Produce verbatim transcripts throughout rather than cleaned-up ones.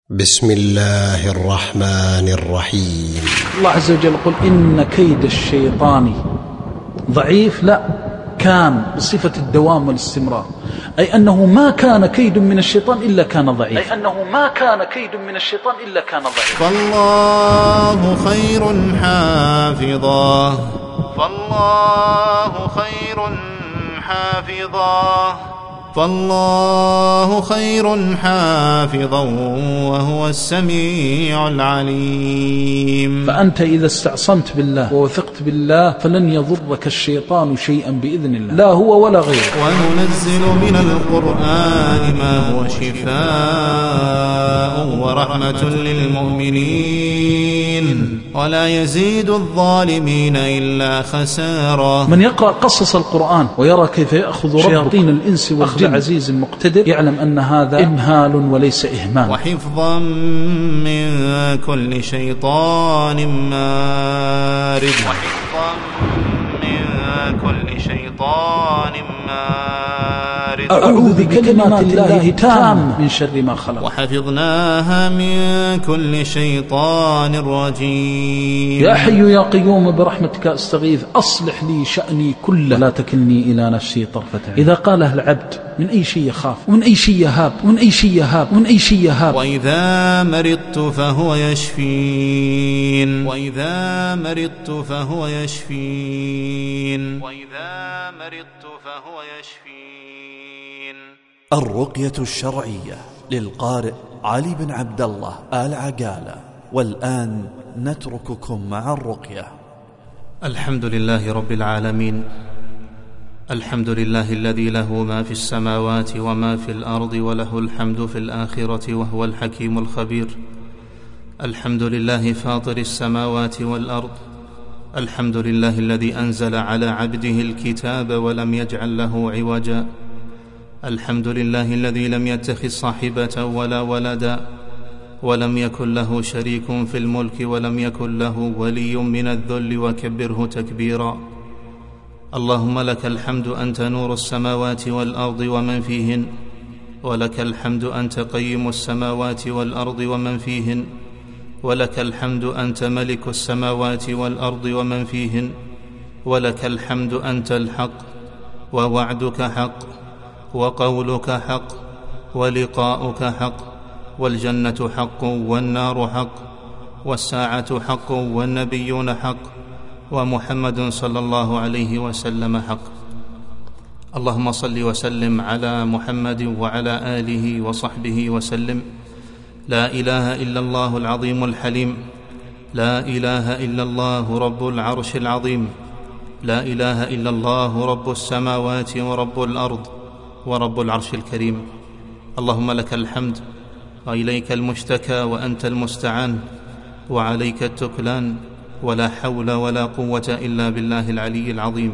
بسم الله الرحمن الرحيم. الله عز وجل يقول إن كيد الشيطان ضعيف، لا، كان بصفة الدوام والاستمرار، أي أنه ما كان كيد من الشيطان إلا كان ضعيف، أي أنه ما كان كيد من الشيطان إلا كان ضعيف. فالله خير حافظا فالله خير حافظا فالله خير حافظا وهو السميع العليم. فأنت إذا استعصمت بالله ووثقت بالله فلن يضرك الشيطان شيئا بإذن الله، لا هو ولا غيره. وننزل من القرآن ما هو شفاء ورحمة للمؤمنين ولا يزيد الظالمين إلا خسارا. من يقرأ قصص القرآن ويرى كيف يأخذ شياطين الإنس والجن عزيز مقتدر يعلم أن هذا إمهال وليس إهمال. وحفظا من كل شيطان مارد وحفظا من كل شيطان مارد أعوذ بكلمات الله تام من شر ما خلق. وحفظناها من كل شيطان رجيم. يا حي يا قيوم برحمتك أستغيث أصلح لي شأني كله لا تكلني إلى نفسي طرفة عين. إذا قاله العبد من أي شيء يخاف ومن أي شيء يهاب ومن أي شيء يهاب ومن أي شيء يهاب. وإذا مرضت فهو يشفين وإذا مرضت فهو يشفين وإذا مرضت فهو يشفين. الرقية الشرعية للقارئ علي بن عبد الله آل عقالة. والآن نترككم مع الرقية. الحمد لله رب العالمين، الحمد لله الذي له ما في السماوات وما في الأرض وله الحمد في الآخرة وهو الحكيم الخبير. الحمد لله فاطر السماوات والأرض، الحمد لله الذي أنزل على عبده الكتاب ولم يجعل له عوجا، الحمد لله الذي لم يتخذ صاحبة ولا ولدا ولم يكن له شريك في الملك ولم يكن له ولي من الذل وكبره تكبيرا. اللهم لك الحمد أنت نور السماوات والأرض ومن فيهن، ولك الحمد أنت قيم السماوات والأرض ومن فيهن، ولك الحمد أنت ملك السماوات والأرض ومن فيهن، ولك الحمد أنت الحق ووعدك حق وقولك حق ولقاؤك حق والجنة حق والنار حق والساعة حق والنبيون حق ومحمد صلى الله عليه وسلم حق. اللهم صل وسلم على محمد وعلى آله وصحبه وسلم. لا إله إلا الله العظيم الحليم، لا إله إلا الله رب العرش العظيم، لا إله إلا الله رب السماوات ورب الأرض ورب العرش الكريم. اللهم لك الحمد وإليك المشتكى وأنت المستعان وعليك التكلان ولا حول ولا قوة إلا بالله العلي العظيم.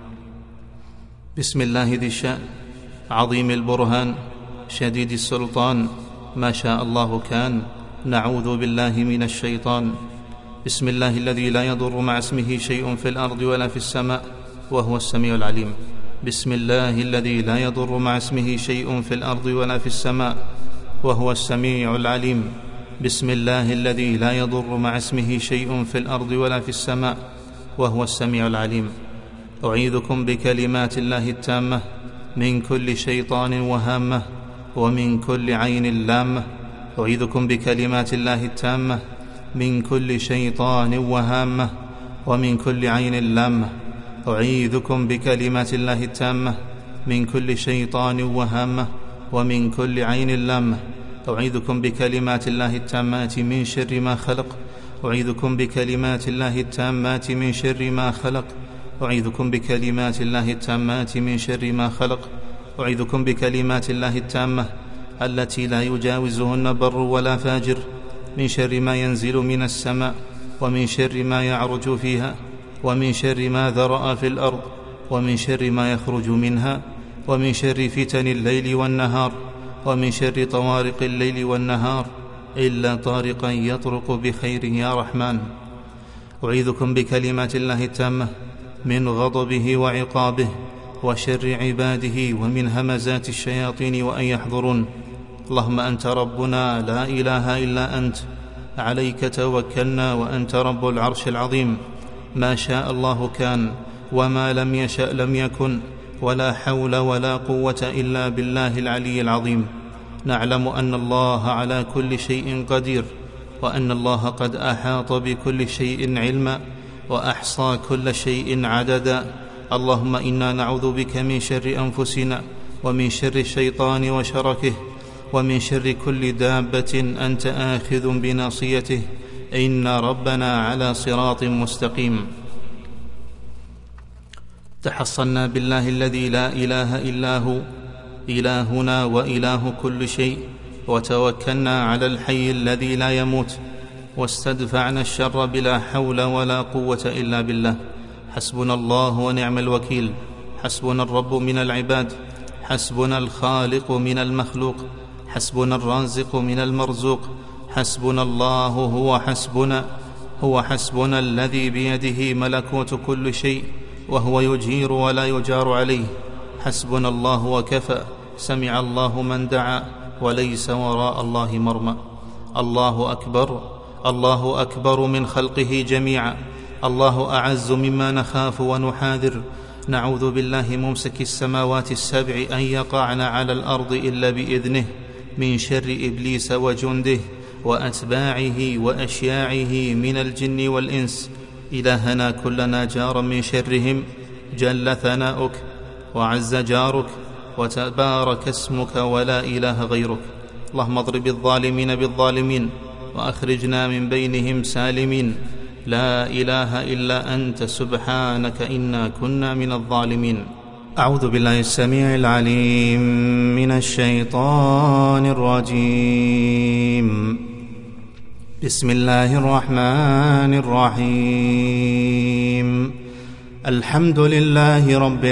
بسم الله ذي الشأن عظيم البرهان شديد السلطان، ما شاء الله كان، نعوذ بالله من الشيطان. بسم الله الذي لا يضر مع اسمه شيء في الأرض ولا في السماء وهو السميع العليم. بسم الله الذي لا يضر مع اسمه شيء في الأرض ولا في السماء وهو السميع العليم. بسم الله الذي لا يضر مع اسمه شيء في الأرض ولا في السماء وهو السميع العليم. أعيذكم بكلمات الله التامة من كل شيطان وهامة ومن كل عين لامة. أعيذكم بكلمات الله التامة من كل شيطان وهامة ومن كل عين لامة. أعيذكم بكلمات الله التامة من كل شيطان وهامة ومن كل عين لامة. أعيذكم بكلمات الله التامات من شر ما خلق. أعيذكم بكلمات الله التامات من شر ما خلق. أعيذكم بكلمات الله التامات من شر ما خلق. أعيذكم بكلمات الله التامة التي لا يجاوزهن بر ولا فاجر من شر ما ينزل من السماء ومن شر ما يعرج فيها ومن شر ما ذرأ في الأرض ومن شر ما يخرج منها ومن شر فتن الليل والنهار ومن شر طوارق الليل والنهار إلا طارقا يطرق بخير يا رحمن. أعيذكم بكلمات الله التامة من غضبه وعقابه وشر عباده ومن همزات الشياطين وأن يحضرون. اللهم أنت ربنا لا إله إلا أنت، عليك توكلنا وأنت رب العرش العظيم، ما شاء الله كان وما لم يشأ لم يكن، ولا حول ولا قوة إلا بالله العلي العظيم. نعلم أن الله على كل شيء قدير، وأن الله قد أحاط بكل شيء علما، وأحصى كل شيء عددا. اللهم إنا نعوذ بك من شر أنفسنا، ومن شر الشيطان وشركه، ومن شر كل دابة أنت آخذ بناصيته، إن ربنا على صراط مستقيم. تحصنا بالله الذي لا إله إلا هو إلهنا وإله كل شيء، وتوكلنا على الحي الذي لا يموت، واستدفعنا الشر بلا حول ولا قوة إلا بالله. حسبنا الله ونعم الوكيل، حسبنا الرب من العباد، حسبنا الخالق من المخلوق، حسبنا الرازق من المرزوق، حسبنا الله هو حسبنا، هو حسبنا الذي بيده ملكوت كل شيء، وهو يجير ولا يجار عليه. حسبنا الله وكفى، سمع الله من دعا، وليس وراء الله مرمى. الله أكبر، الله أكبر من خلقه جميعا، الله أعز مما نخاف ونحاذر. نعوذ بالله ممسك السماوات السبع أن يقعن على الأرض إلا بإذنه، من شر إبليس وجنده وأتباعه وأشياعه من الجن والإنس. إلهنا كلنا جارا من شرهم، جل ثناؤك وعز جارك وتبارك اسمك ولا إله غيرك. اللهم اضرب الظالمين بالظالمين، وأخرجنا من بينهم سالمين. لا إله إلا أنت سبحانك إنا كنا من الظالمين. أعوذ بالله السميع العليم من الشيطان الرجيم. بسم الله الرحمن الرحيم. الحمد لله رب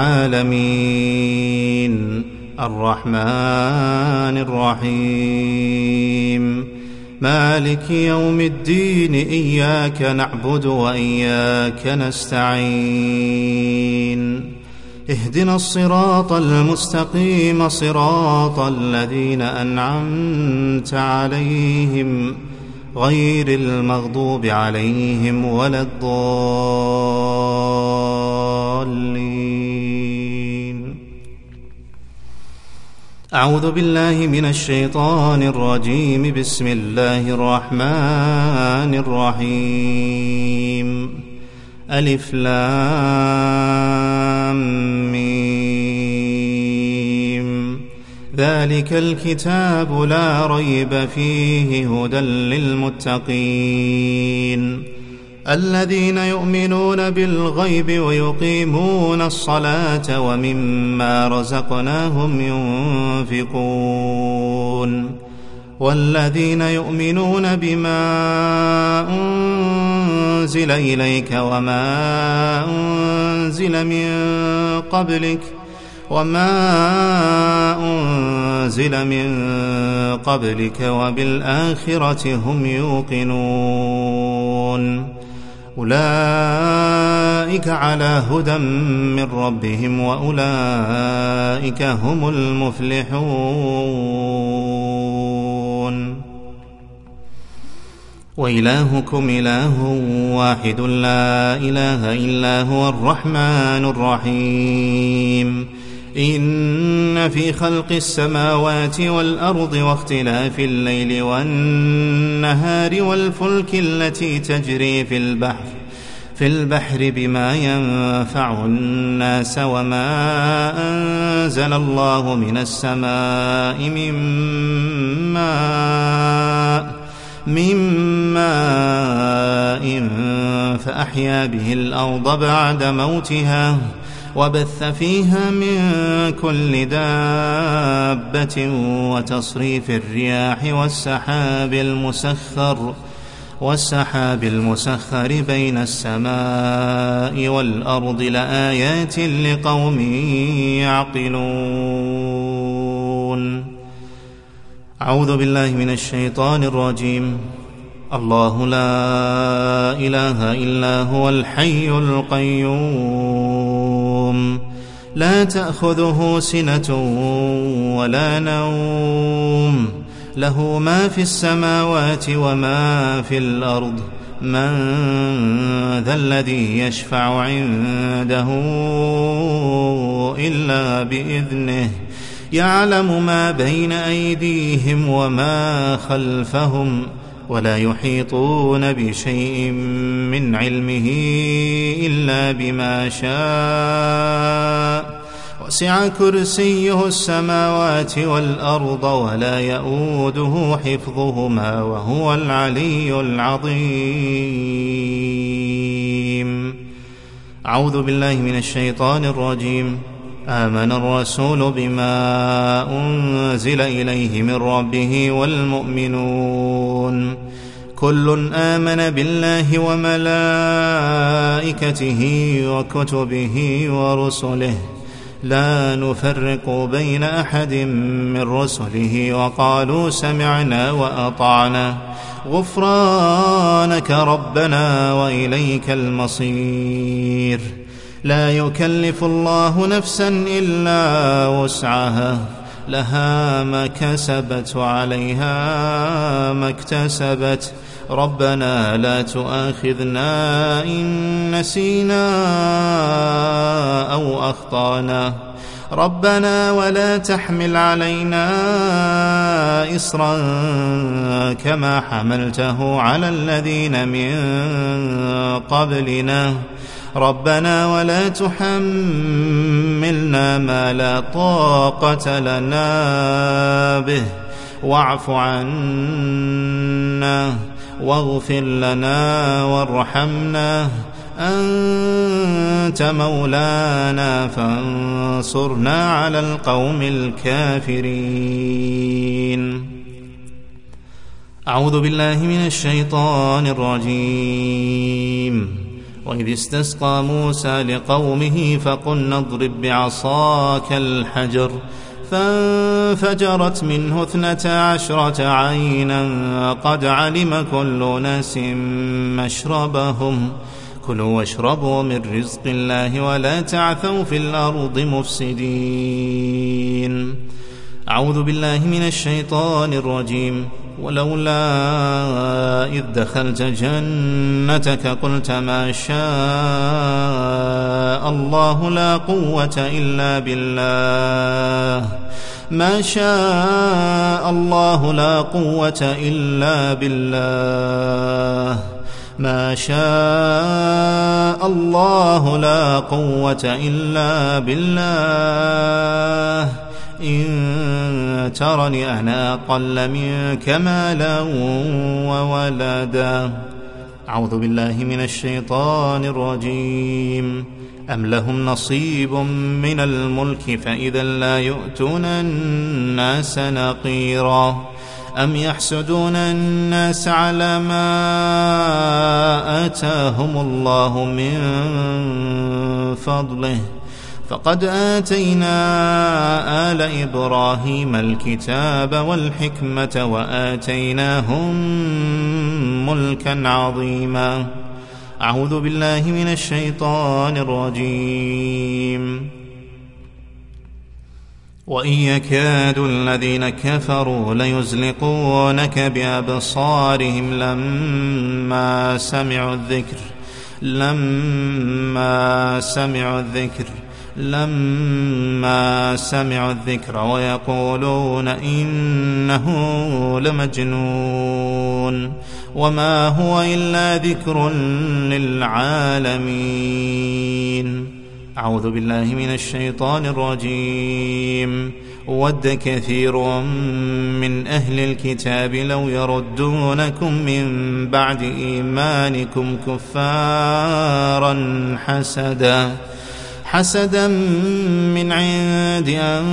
العالمين، الرحمن الرحيم، مالك يوم الدين، إياك نعبد وإياك نستعين. اهدنا الصراط المستقيم، صراط الذين أنعمت عليهم، غير المغضوب عليهم ولا الضالين. أعوذ بالله من الشيطان الرجيم. بسم الله الرحمن الرحيم. ألف لام ميم. ذلك الكتاب لا ريب فيه، هدى للمتقين الذين يؤمنون بالغيب ويقيمون الصلاة ومما رزقناهم ينفقون، والذين يؤمنون بما أنزل إليك وما أنزل من قبلك وما أنزل من قبلك وبالآخرة هم يوقنون. أولئك على هدى من ربهم، وأولئك هم المفلحون. وإلهكم إله واحد لا إله إلا هو الرحمن الرحيم. إن في خلق السماوات والأرض واختلاف الليل والنهار والفلك التي تجري في البحر في البحر بما ينفع الناس وما أنزل الله من السماء من ماء من ماء فأحيا به الأرض بعد موتها، وبث فيها من كل دابة، وتصريف الرياح والسحاب المسخر والسحاب المسخر بين السماء والأرض لآيات لقوم يعقلون. أعوذ بالله من الشيطان الرجيم. الله لا إله إلا هو الحي القيوم، لا تأخذه سنة ولا نوم له ما في السماوات وما في الأرض من ذا الذي يشفع عنده إلا بإذنه يعلم ما بين أيديهم وما خلفهم ولا يحيطون بشيء من علمه إلا بما شاء وسع كرسيه السماوات والأرض ولا يؤوده حفظهما وهو العلي العظيم. أعوذ بالله من الشيطان الرجيم. آمن الرسول بما أنزل إليه من ربه والمؤمنون كل آمن بالله وملائكته وكتبه ورسله لا نفرق بين أحد من رسله وقالوا سمعنا وأطعنا غفرانك ربنا وإليك المصير. لا يكلف الله نفسا إلا وسعها لها ما كسبت وعليها ما اكتسبت ربنا لا تؤاخذنا إن نسينا أو أخطأنا ربنا ولا تحمل علينا إصرا كما حملته على الذين من قبلنا ربنا ولا تحملنا ما لا طاقة لنا به واعف عنا واغفر لنا وارحمنا أنت مولانا فانصرنا على القوم الكافرين. أعوذ بالله من الشيطان الرجيم. وإذ استسقى موسى لقومه فقلنا اضرب بعصاك الحجر فانفجرت منه اثنتا عشرة عينا قد علم كل أناس مشربهم كلوا واشربوا من رزق الله ولا تعثوا في الأرض مفسدين. أعوذ بالله من الشيطان الرجيم. ولولا إذ دخلت جنتك قلت ما شاء الله لا قوة إلا بالله ما شاء الله لا قوة إلا بالله ما شاء الله لا قوة إلا بالله إن ترني أنا أقل منك مالا وولدا. أعوذ بالله من الشيطان الرجيم. أم لهم نصيب من الملك فإذا لا يؤتون الناس نقيرا أم يحسدون الناس على ما آتاهم الله من فضله فقد آتينا آل إبراهيم الكتاب والحكمة وآتيناهم ملكا عظيما. أعوذ بالله من الشيطان الرجيم. وإن يكاد الذين كفروا ليزلقونك بأبصارهم لما سمعوا الذكر لما سمعوا الذكر لما سمعوا الذكر ويقولون إنه لمجنون وما هو إلا ذكر للعالمين. أعوذ بالله من الشيطان الرجيم. ود كثير من أهل الكتاب لو يردونكم من بعد إيمانكم كفارا حسدا حسدا من عند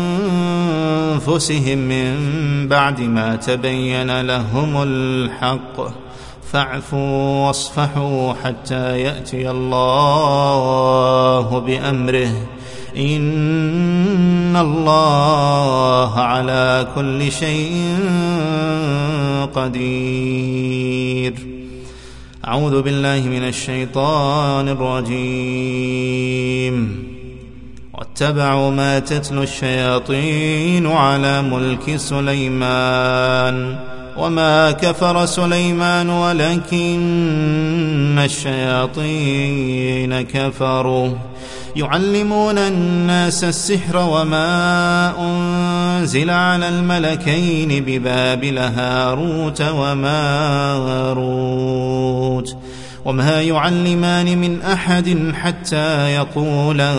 أنفسهم من بعد ما تبين لهم الحق فاعفوا واصفحوا حتى يأتي الله بأمره إن الله على كل شيء قدير. أعوذ بالله من الشيطان الرجيم. واتبعوا ما تتلو الشياطين على ملك سليمان وما كفر سليمان ولكن الشياطين كفروا يعلمون الناس السحر وما أنزل على الملكين ببابل هاروت وماروت وما يعلمان من أحد حتى يقولا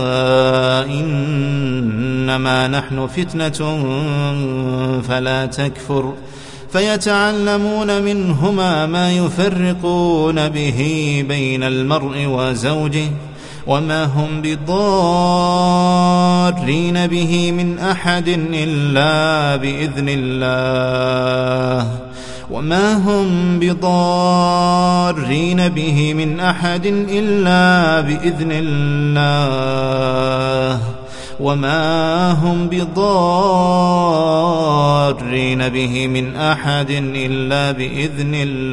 إنما نحن فتنة فلا تكفر فيتعلمون منهما ما يفرقون به بين المرء وزوجه وما هم بضارين به من أحد إلا بإذن الله وما هم بضارين به من أحد إلا بإذن الله وما هم بضارين به من أحد إلا بإذن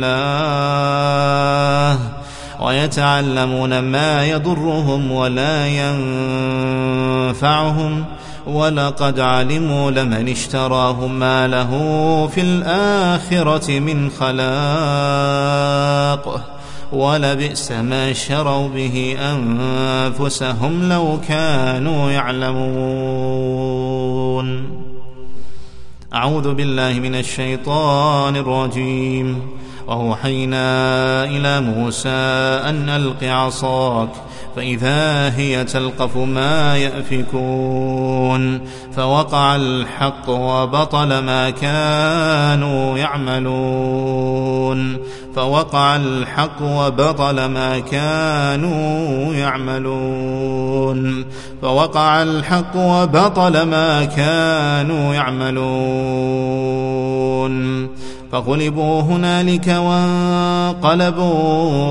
الله ويتعلمون ما يضرهم ولا ينفعهم ولقد علموا لمن اشتراه ما له في الآخرة من خلاق ولبئس ما شروا به أنفسهم لو كانوا يعلمون. أعوذ بالله من الشيطان الرجيم. وأوحينا إلى موسى أن ألق عصاك فإذا هي تلقف ما يأفكون فوقع الحق وبطل ما كانوا يعملون فوقع الحق وبطل ما كانوا يعملون فوقع الحق وبطل ما كانوا يعملون فغلبوا هنالك وانقلبوا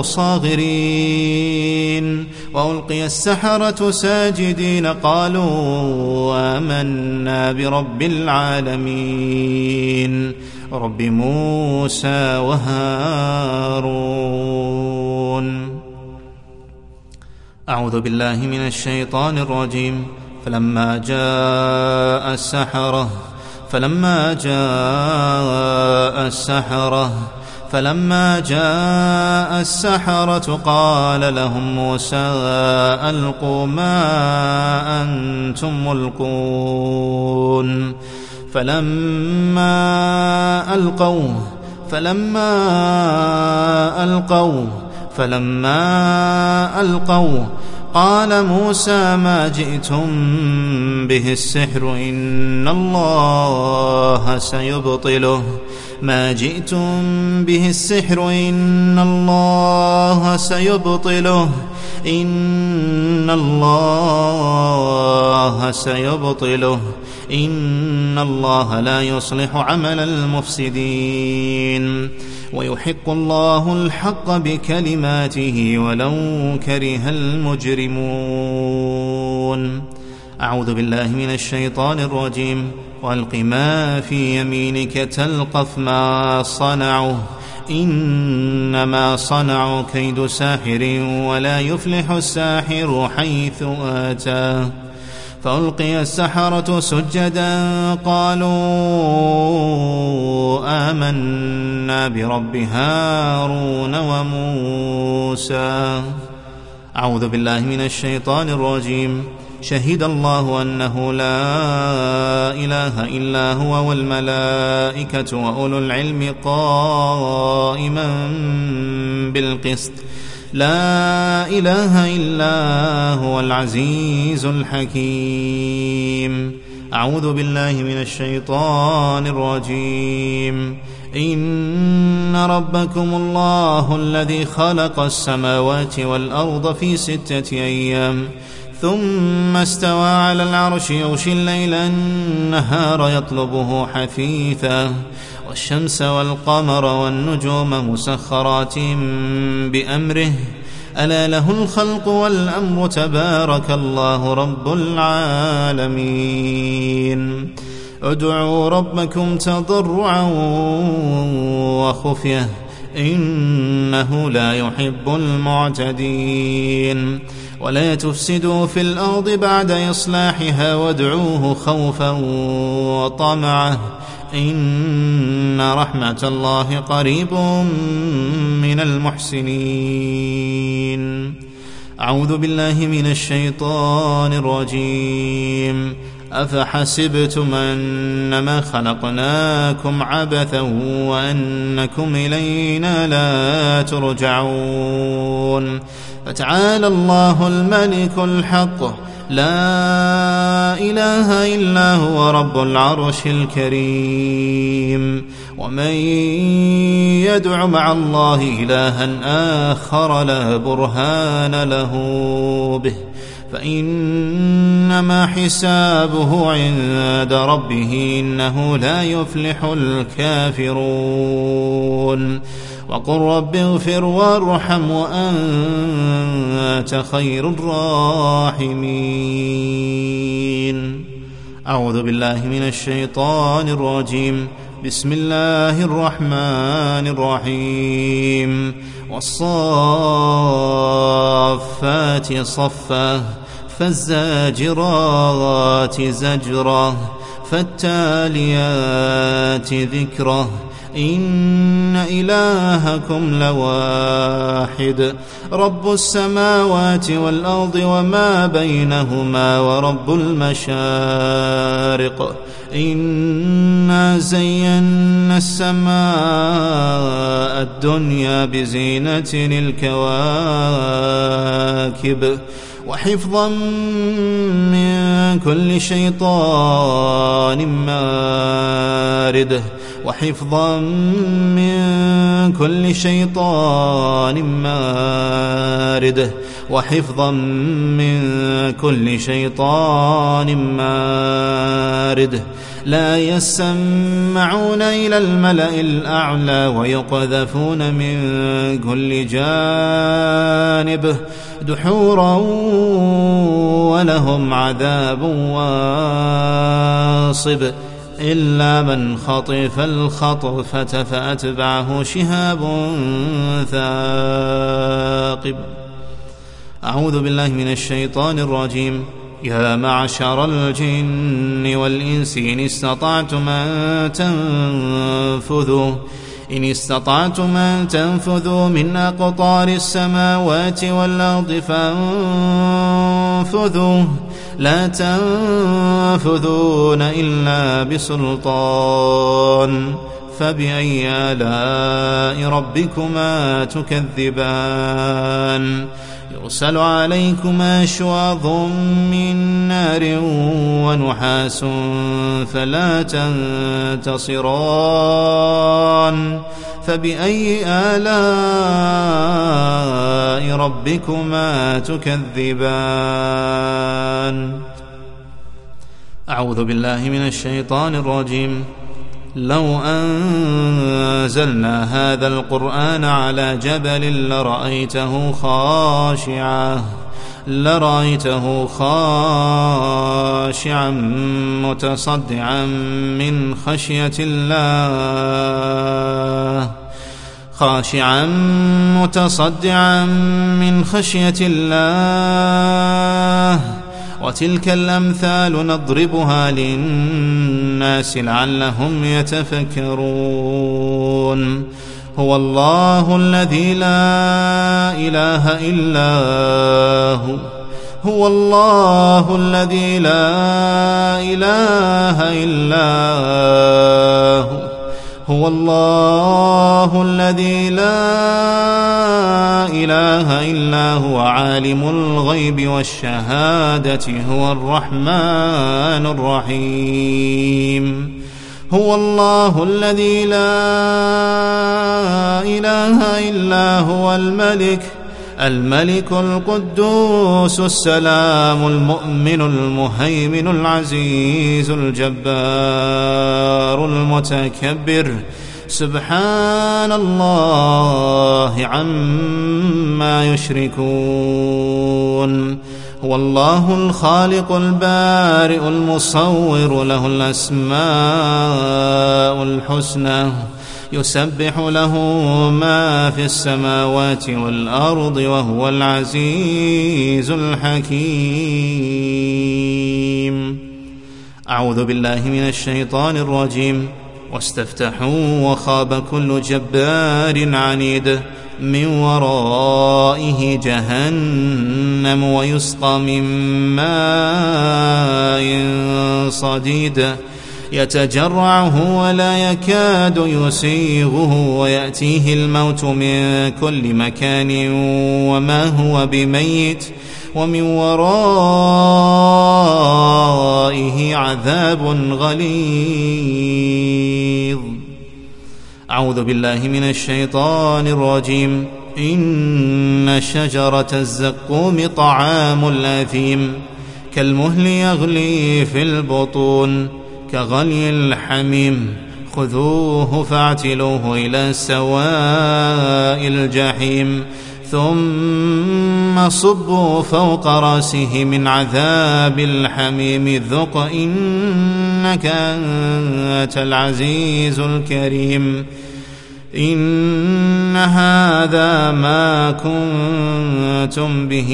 صاغرين وألقي السحرة ساجدين قالوا آمنا برب العالمين رب موسى وهارون. أعوذ بالله من الشيطان الرجيم. فلما جاء السحرة فلما جاء السحرة فلما جاء السحرة قال لهم موسى ألقوا ما أنتم ملقون فلما ألقوا فلما ألقوا فلما ألقوا قال موسى ما جئتم به السحر إن الله سيبطله ما جئتم به السحر إن الله سيبطله إن الله سيبطله إن الله لا يصلح عمل المفسدين ويحق الله الحق بكلماته ولو كره المجرمون. أعوذ بالله من الشيطان الرجيم. وألق ما في يمينك تلقف ما صنعوا إنما صنعوا كيد ساحر ولا يفلح الساحر حيث أتى فألقي السحرة سجدا قالوا آمنا برب هارون وموسى. أعوذ بالله من الشيطان الرجيم. شهد الله أنه لا إله إلا هو والملائكة وأولو العلم قائما بالقسط لا إله إلا هو العزيز الحكيم. أعوذ بالله من الشيطان الرجيم. إن ربكم الله الذي خلق السماوات والأرض في ستة أيام ثم استوى على العرش يغشي الليل النهار يطلبه حثيثا والشمس والقمر والنجوم مسخرات بأمره ألا له الخلق والأمر تبارك الله رب العالمين. ادعوا ربكم تضرعا وخفية إنه لا يحب المعتدين ولا تفسدوا في الأرض بعد إصلاحها وادعوه خوفا وطمعا إن رحمة الله قريب من المحسنين. أعوذ بالله من الشيطان الرجيم. أفحسبتم أنما خلقناكم عبثا وأنكم إلينا لا ترجعون فتعالى الله الملك الحق لا إله إلا هو رب العرش الكريم. ومن يدع مع الله إلها آخر لا برهان له به فإنما حسابه عند ربه إنه لا يفلح الكافرون. وقل رب اغفر وارحم وأنت خير الراحمين. أعوذ بالله من الشيطان الرجيم. بسم الله الرحمن الرحيم. والصافات صفا فالزاجرات زجرا فالتاليات ذكرا إن إلهكم لواحد رب السماوات والأرض وما بينهما ورب المشارق إنا زينا السماء الدنيا بزينة الكواكب وحفظا من كل شيطان مارد وحفظا من كل شيطان مارد وحفظا من كل شيطان مارد لا يسمعون إلى الملأ الأعلى ويقذفون من كل جانب دحورا ولهم عذاب واصب إلا من خطف الخطفة فأتبعه شهاب ثاقب. أعوذ بالله من الشيطان الرجيم. يا معشر الجن والإنس إن استطعتم أن تنفذوا إن استطعتم أن تنفذوا من أقطار السماوات والأرض فانفذوا لا تنفذون إلا بسلطان فبأي آلاء ربكما تكذبان يرسل عليكما شواظ من نار ونحاس فلا تنتصران فبأي آلاء ربكما تكذبان. أعوذ بالله من الشيطان الرجيم. لو أنزلنا هذا القرآن على جبل لرأيته خاشعا لرأيته خاشعا متصدعا من خشية الله خاشعا متصدعا من خشية الله وتلك الأمثال نضربها للناس لعلهم يتفكرون. هو الله الذي لا إله إلا هو هو الله الذي لا إله إلا هو هو الله الذي لا إله إلا هو عالم الغيب والشهادة هو الرحمن الرحيم. هو الله الذي لا إله إلا هو الملك الملك القدوس السلام المؤمن المهيمن العزيز الجبار المتكبر سبحان الله عما يشركون. هو الله الخالق البارئ المصور له الأسماء الحسنى يسبح له ما في السماوات والأرض وهو العزيز الحكيم. أعوذ بالله من الشيطان الرجيم. واستفتحوا وخاب كل جبار عنيد من ورائه جهنم ويسقى من ماء صديد يتجرعه ولا يكاد يسيغه ويأتيه الموت من كل مكان وما هو بميت ومن ورائه عذاب غليظ. أعوذ بالله من الشيطان الرجيم. إن شجرة الزقوم طعام الأثيم كالمهل يغلي في البطون كغلي الحميم خذوه فاعتلوه إلى سواء الجحيم ثم صبوا فوق رأسه من عذاب الحميم ذق إنك أنت العزيز الكريم. إن هذا ما كنتم به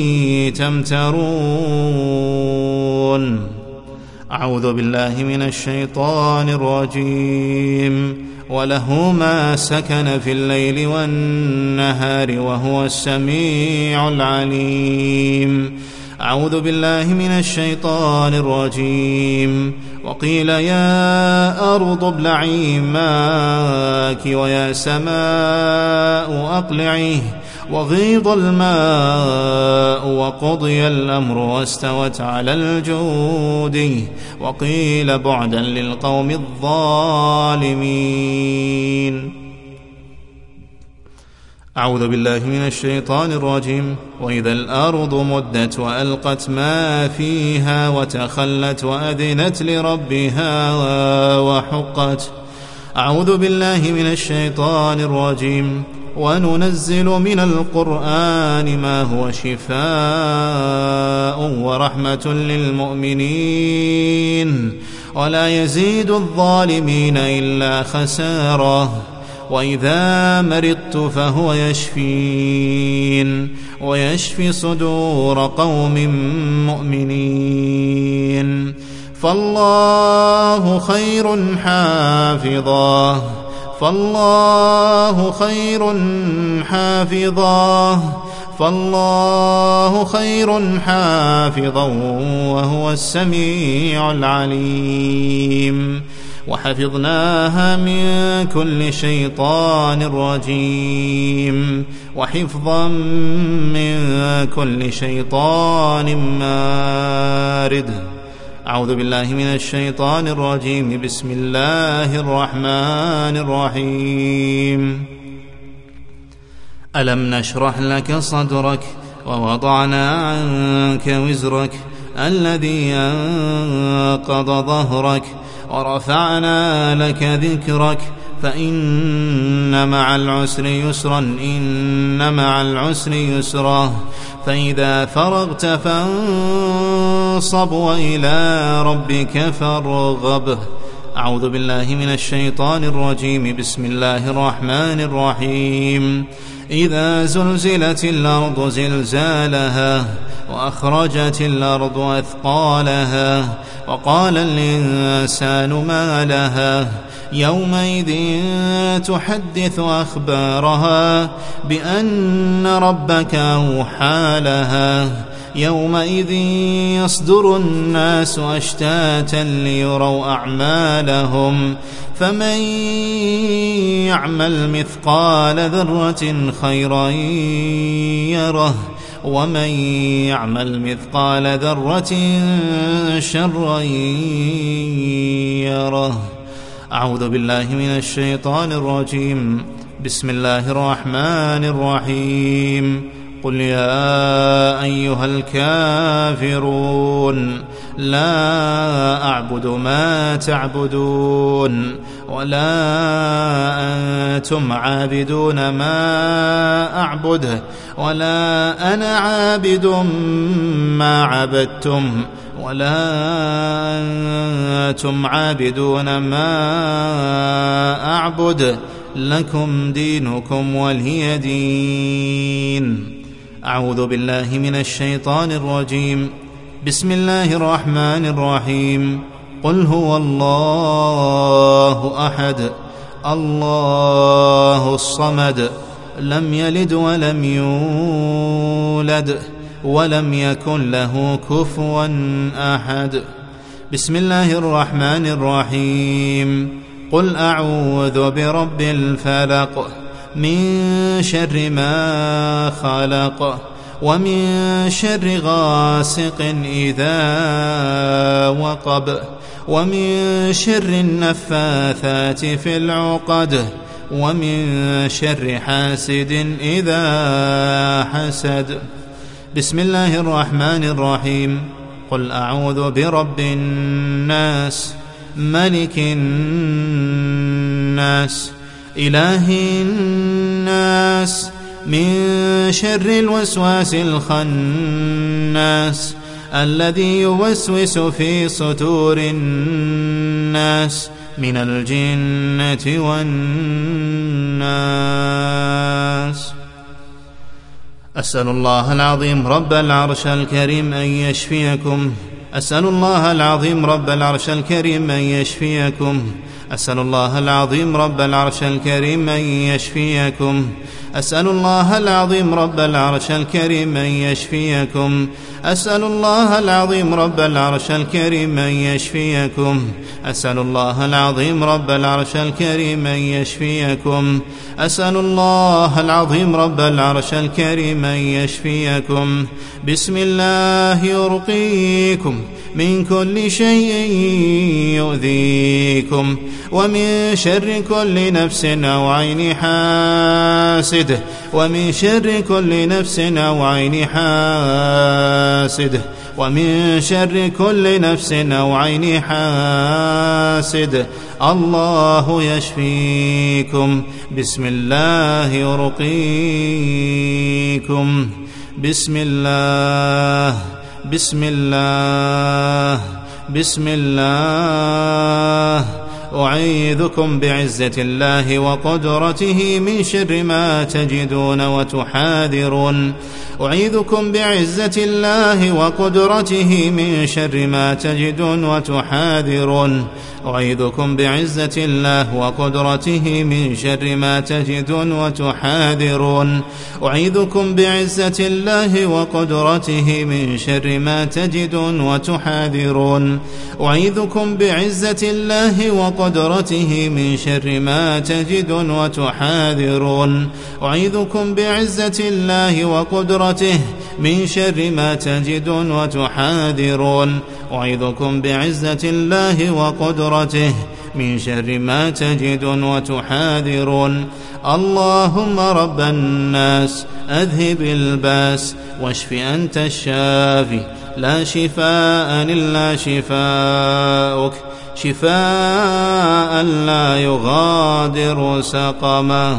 تمترون. أعوذ بالله من الشيطان الرجيم. وله ما سكن في الليل والنهار وهو السميع العليم. أعوذ بالله من الشيطان الرجيم. وقيل يا أرض ابلعي ماءك ويا سماء أقلعيه وغيض الماء وقضي الأمر واستوت على الجود وقيل بعدا للقوم الظالمين. أعوذ بالله من الشيطان الرجيم. وإذا الأرض مدت وألقت ما فيها وتخلت وأذنت لربها وحقت. أعوذ بالله من الشيطان الرجيم. وننزل من القرآن ما هو شفاء ورحمة للمؤمنين ولا يزيد الظالمين إلا خسارة. وإذا مرضت فهو يشفين ويشفي صدور قوم مؤمنين. فالله خير حافظا فالله خير حافظا فالله خير حافظا وهو السميع العليم. وحفظناها من كل شيطان رجيم وحفظا من كل شيطان مارد. أعوذ بالله من الشيطان الرجيم. بسم الله الرحمن الرحيم. ألم نشرح لك صدرك ووضعنا عنك وزرك الذي أنقض ظهرك ورفعنا لك ذكرك فإن مع العسر يسرا إن مع العسر يسرا فإذا فرغت فانصب وإلى ربك فارغب. أعوذ بالله من الشيطان الرجيم. بسم الله الرحمن الرحيم. إذا زلزلت الأرض زلزالها وأخرجت الأرض أثقالها وقال الإنسان ما لها يومئذ تحدث أخبارها بأن ربك أوحى لها يومئذ يصدر الناس أشتاتا ليروا أعمالهم فمن يعمل مثقال ذرة خيرا يره ومن يعمل مثقال ذرة شرا يره. أعوذ بالله من الشيطان الرجيم. بسم الله الرحمن الرحيم. قل يا أيها الكافرون لا أعبد ما تعبدون ولا أنتم عابدون ما أعبد ولا أنا عابد ما عبدتم ولا أنتم عابدون ما أعبد لكم دينكم ولي دين. أعوذ بالله من الشيطان الرجيم. بسم الله الرحمن الرحيم. قل هو الله أحد الله الصمد لم يلد ولم يولد ولم يكن له كفوا أحد. بسم الله الرحمن الرحيم. قل أعوذ برب الفلق من شر ما خلق ومن شر غاسق إذا وقب ومن شر النفاثات في العقد ومن شر حاسد إذا حسد. بسم الله الرحمن الرحيم. قل أعوذ برب الناس ملك الناس إله الناس من شر الوسواس الخناس الذي يوسوس في صدور الناس من الجنة والناس. أسأل الله العظيم رب العرش الكريم أن يشفيكم. أسأل الله العظيم رب العرش الكريم أن يشفيكم. أسأل الله العظيم رب العرش الكريم أن يشفيكم. أسأل الله العظيم رب العرش الكريم أن يشفيكم. أسأل الله العظيم رب العرش الكريم أن يشفيكم. أسأل الله العظيم رب العرش الكريم أن يشفيكم. أسأل الله العظيم رب العرش الكريم أن يشفيكم. بسم الله يرقيكم من كل شيء يؤذيكم ومن شر كل نفس أو عين حاسد ومن شر كل نفس أو عين حاسد ومن شر كل نفس أو عين حاسد. الله يشفيكم. بسم الله يرقيكم. بسم الله بسم الله بسم الله. أعيذكم بعزة الله وقدرته من شر ما تجدون وتحاذرون. أعيذكم بعزة الله وقدرته من شر ما تجدون وتحاذرون. أعيذكم بعزة الله وقدرته من شر ما تجدون وتحاذرون. أعيذكم بعزة الله وقدرته من شر ما تجدون وتحاذرون. أعيذكم بعزة الله وقدرته من شر ما تجدون وتحاذرون. أعيذكم بعزة الله وقدرته من شر ما تجدون وتحاذرون. أعيذكم بعزة الله وقدرته من شر ما تجدون وتحاذرون. اللهم رب الناس أذهب الباس واشف أنت الشافي لا شفاء إلا شفاؤك شفاء لا يغادر سقما.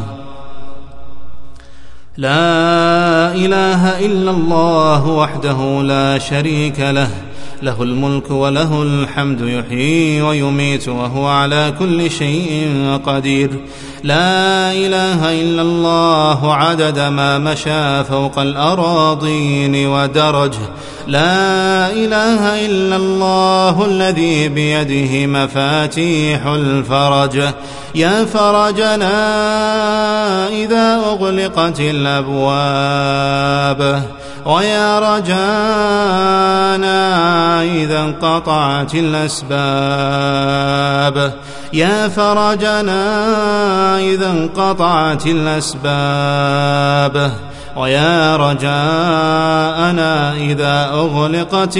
لا إله إلا الله وحده لا شريك له له الملك وله الحمد يحيي ويميت وهو على كل شيء قدير. لا إله إلا الله عدد ما مشى فوق الأراضين ودرج. لا إله إلا الله الذي بيده مفاتيح الفرج. يا فرجنا إذا أغلقت الأبواب ويا رجانا إذا انقطعت الأسباب. يا فرجنا إذا انقطعت الأسباب ويا رجاءنا إذا أغلقت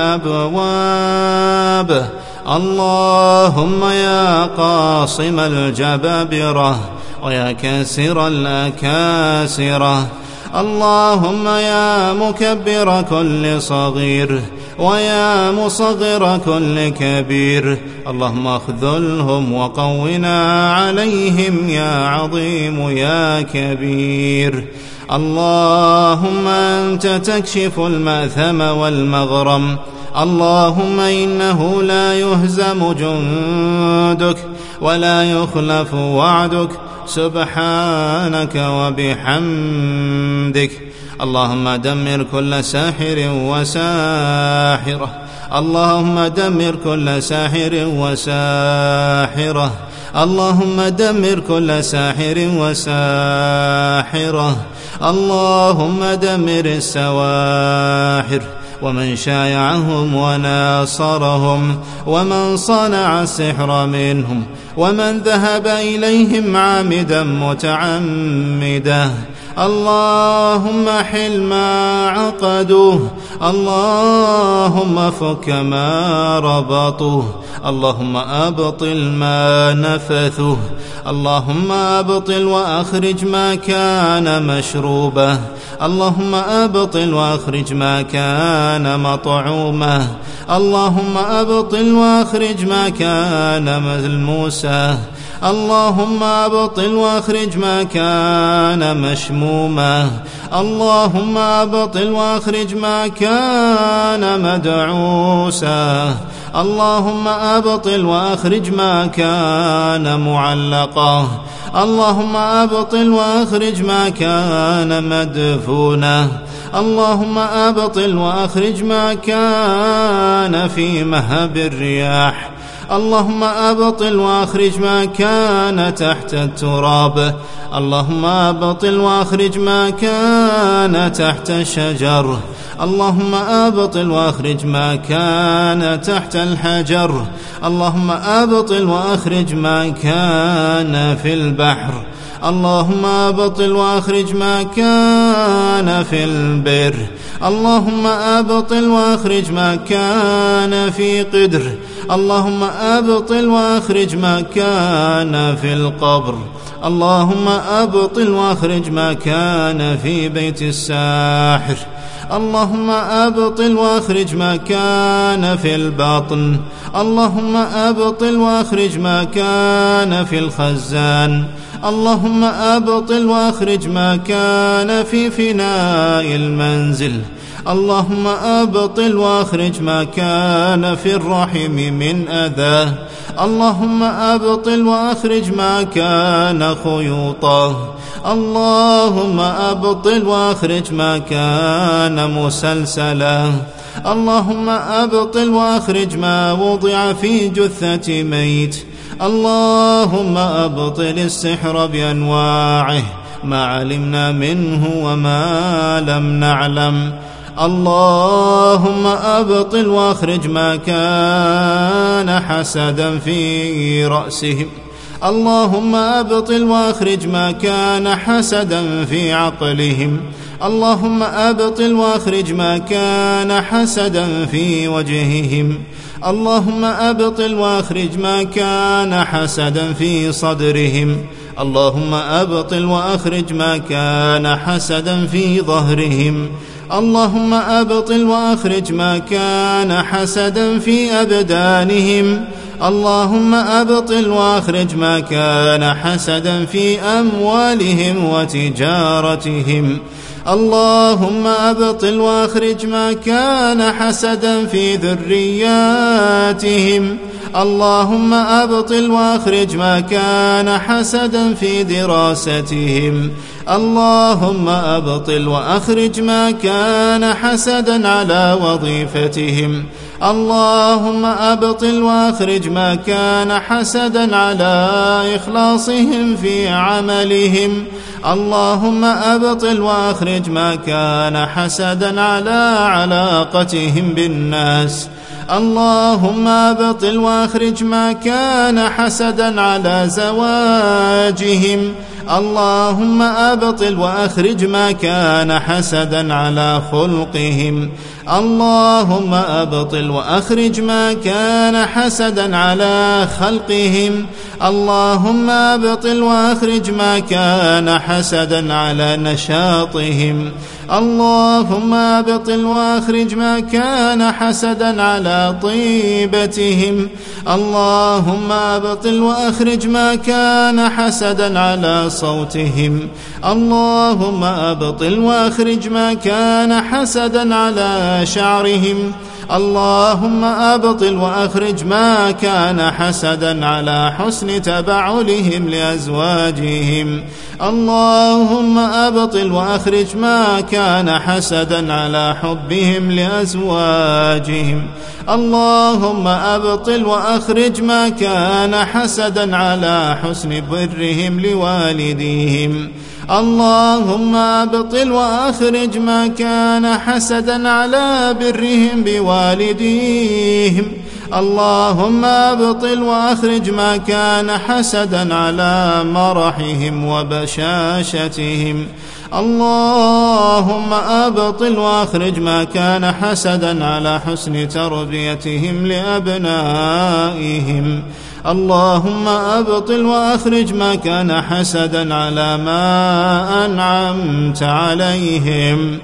الأبواب. اللهم يا قاصم الجبابرة ويا كاسر الأكاسرة. اللهم يا مكبر كل صغير ويا مصغر كل كبير. اللهم اخذلهم وقونا عليهم يا عظيم يا كبير. اللهم أنت تكشف المأثم والمغرم. اللهم إنه لا يهزم جندك ولا يخلف وعدك سبحانك وبحمدك. اللهم دمر كل ساحر وساحرة، اللهم دمر كل ساحر وساحرة، اللهم دمر كل ساحر وساحرة، اللهم دمر السواحر ومن شايعهم وناصرهم ومن صنع السحر منهم ومن ذهب إليهم عامدا متعمدا. اللهم حل ما عقدوه، اللهم فك ما ربطوه، اللهم أبطل ما نفثوه، اللهم أبطل وأخرج ما كان مشروبه، اللهم أبطل وأخرج ما كان مطعومه، اللهم أبطل وأخرج ما كان ملموسه، اللهم أبطل وأخرج ما كان مشموما، اللهم أبطل وأخرج ما كان مدعوسا، اللهم أبطل وأخرج ما كان معلقا، اللهم أبطل وأخرج ما كان مدفونا، اللهم أبطل وأخرج ما كان في مهب الرياح، اللهم أبطل وأخرج ما كان تحت التراب، اللهم أبطل وأخرج ما كان تحت الشجر، اللهم أبطل وأخرج ما كان تحت الحجر، اللهم أبطل وأخرج ما كان في البحر، اللهم أبطل وأخرج ما كان في البر، اللهم أبطل وأخرج ما كان في قدر، اللهم أبطل وأخرج ما كان في القبر، اللهم أبطل وأخرج ما كان في بيت الساحر، اللهم أبطل وأخرج ما كان في الباطن، اللهم أبطل وأخرج ما كان في الخزان، اللهم أبطل وأخرج ما كان في فناء المنزل، اللهم أبطل وأخرج ما كان في الرحم من أذى، اللهم أبطل وأخرج ما كان خيوطا، اللهم أبطل وأخرج ما كان مسلسلا، اللهم أبطل وأخرج ما وضع في جثة ميت، اللهم أبطل السحر بأنواعه ما علمنا منه وما لم نعلم، اللهم أبطل وأخرج ما كان حسدا في رأسهم، اللهم أبطل وأخرج ما كان حسدا في عقلهم، اللهم أبطل وأخرج ما كان حسدا في وجههم، اللهم أبطل وأخرج ما كان حسدا في صدرهم، اللهم أبطل وأخرج ما كان حسدا في ظهرهم، اللهم أبطل وأخرج ما كان حسدا في أبدانهم، اللهم أبطل وأخرج ما كان حسدا في أموالهم وتجارتهم، اللهم أبطل وأخرج ما كان حسدا في ذرياتهم، اللهم أبطل وأخرج ما كان حسدا في دراستهم، اللهم أبطل وأخرج ما كان حسدا على وظيفتهم، اللهم أبطل وأخرج ما كان حسدا على إخلاصهم في عملهم، اللهم أبطل وأخرج ما كان حسدا على علاقتهم بالناس، اللهم أبطل وأخرج ما كان حسدا على زواجهم، اللهم أبطل وأخرج ما كان حسدا على خلقهم، اللهم أبطل وأخرج ما كان حسدا على خلقهم، اللهم أبطل وأخرج ما كان حسدا على نشاطهم، اللهم أبطل وأخرج ما كان حسدا على طيبتهم، اللهم أبطل وأخرج ما كان حسدا على صوتهم، اللهم أبطل وأخرج ما كان حسدا على شعرهم، اللهم أبطل وأخرج ما كان حسدا على حسن تبعلهم لأزواجهم اللهم أبطل وأخرج ما كان حسدا على حبهم لأزواجهم اللهم أبطل وأخرج ما كان حسدا على حسن برهم لوالديهم اللهم أبطل وأخرج ما كان حسدا على برهم بوالديهم اللهم أبطل وأخرج ما كان حسدا على مرحهم وبشاشتهم اللهم أبطل وأخرج ما كان حسدا على حسن تربيتهم لأبنائهم اللهم أبطل وأخرج ما كان حسدا على ما أنعمت عليهم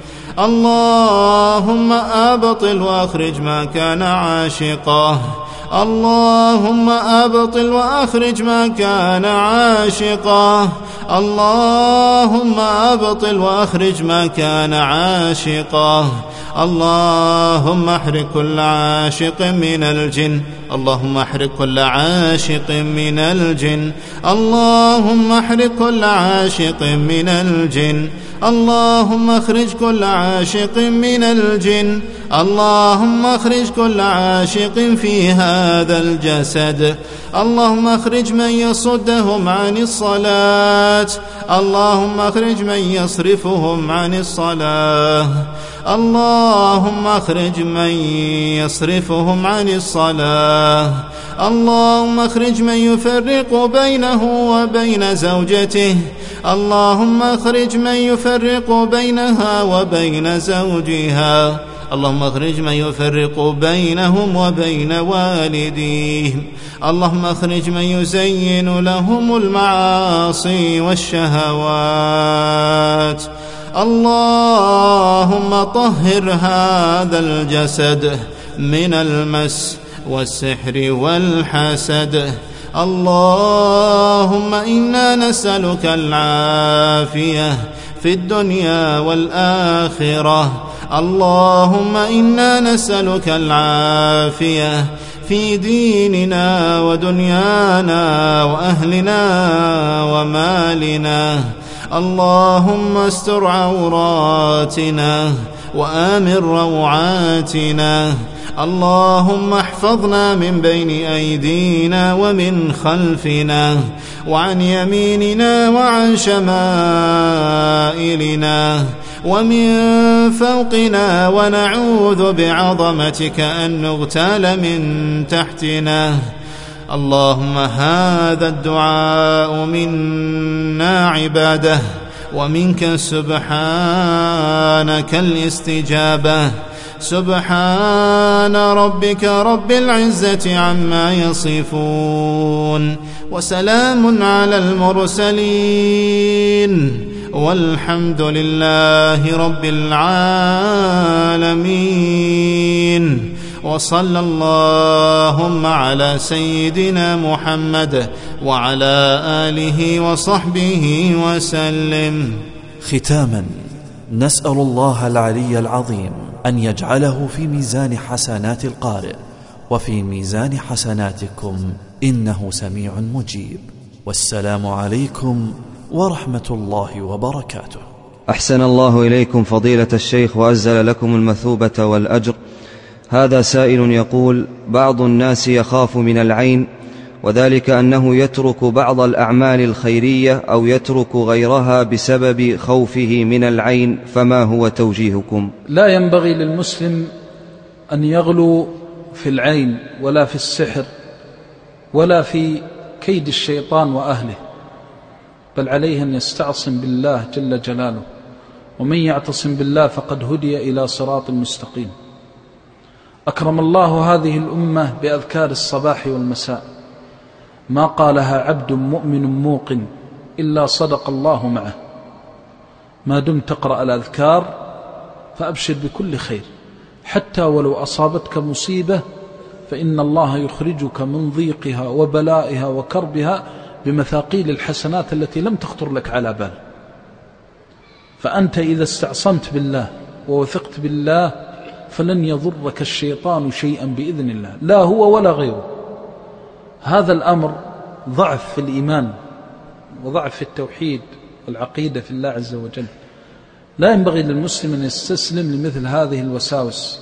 اللهم أبطل وأخرج ما كان عاشقا اللهم أبطل وأخرج ما كان عاشقا اللهم أبطل وأخرج ما كان عاشقا اللهم احرق كل عاشق من الجن اللهم احرق كل عاشق من الجن اللهم احرق كل عاشق من الجن اللهم اخرج كل عاشق من الجن اللهم اخرج كل عاشق في هذا الجسد اللهم اخرج من يصدهم عن الصلاة اللهم اخرج من يصرفهم عن الصلاة اللهم اخرج من يصرفهم عن الصلاة اللهم اخرج من يفرق بينه وبين زوجته اللهم اخرج من يفرق بينها وبين زوجها اللهم اخرج من يفرق بينهم وبين والديهم اللهم اخرج من يزين لهم المعاصي والشهوات اللهم طهر هذا الجسد من المس والسحر والحسد اللهم إنا نسألك العافية في الدنيا والآخرة اللهم إنا نسألك العافية في ديننا ودنيانا وأهلنا ومالنا اللهم استر عوراتنا وآمن روعاتنا اللهم احفظنا من بين أيدينا ومن خلفنا وعن يميننا وعن شمائلنا ومن فوقنا ونعوذ بعظمتك أن نغتال من تحتنا اللهم هذا الدعاء منا عباده ومنك سبحانك الاستجابة سبحان ربك رب العزة عما يصفون وسلام على المرسلين والحمد لله رب العالمين وصلى اللهم على سيدنا محمد وعلى آله وصحبه وسلم. ختاما نسأل الله العلي العظيم أن يجعله في ميزان حسنات القارئ وفي ميزان حسناتكم إنه سميع مجيب. والسلام عليكم ورحمة الله وبركاته. أحسن الله إليكم فضيلة الشيخ وأزل لكم المثوبة والأجر. هذا سائل يقول: بعض الناس يخاف من العين، وذلك أنه يترك بعض الأعمال الخيرية أو يترك غيرها بسبب خوفه من العين، فما هو توجيهكم؟ لا ينبغي للمسلم أن يغلو في العين ولا في السحر ولا في كيد الشيطان وأهله، بل عليه أن يستعصم بالله جل جلاله، ومن يعتصم بالله فقد هدي إلى صراط مستقيم. أكرم الله هذه الأمة بأذكار الصباح والمساء، ما قالها عبد مؤمن موقن إلا صدق الله معه. ما دمت تقرأ الأذكار فأبشر بكل خير، حتى ولو أصابتك مصيبة فإن الله يخرجك من ضيقها وبلائها وكربها بمثاقيل الحسنات التي لم تخطر لك على بال. فأنت إذا استعصمت بالله ووثقت بالله فلن يضرك الشيطان شيئا بإذن الله، لا هو ولا غيره. هذا الأمر ضعف في الإيمان وضعف في التوحيد والعقيدة في الله عز وجل. لا ينبغي للمسلم أن يستسلم لمثل هذه الوساوس.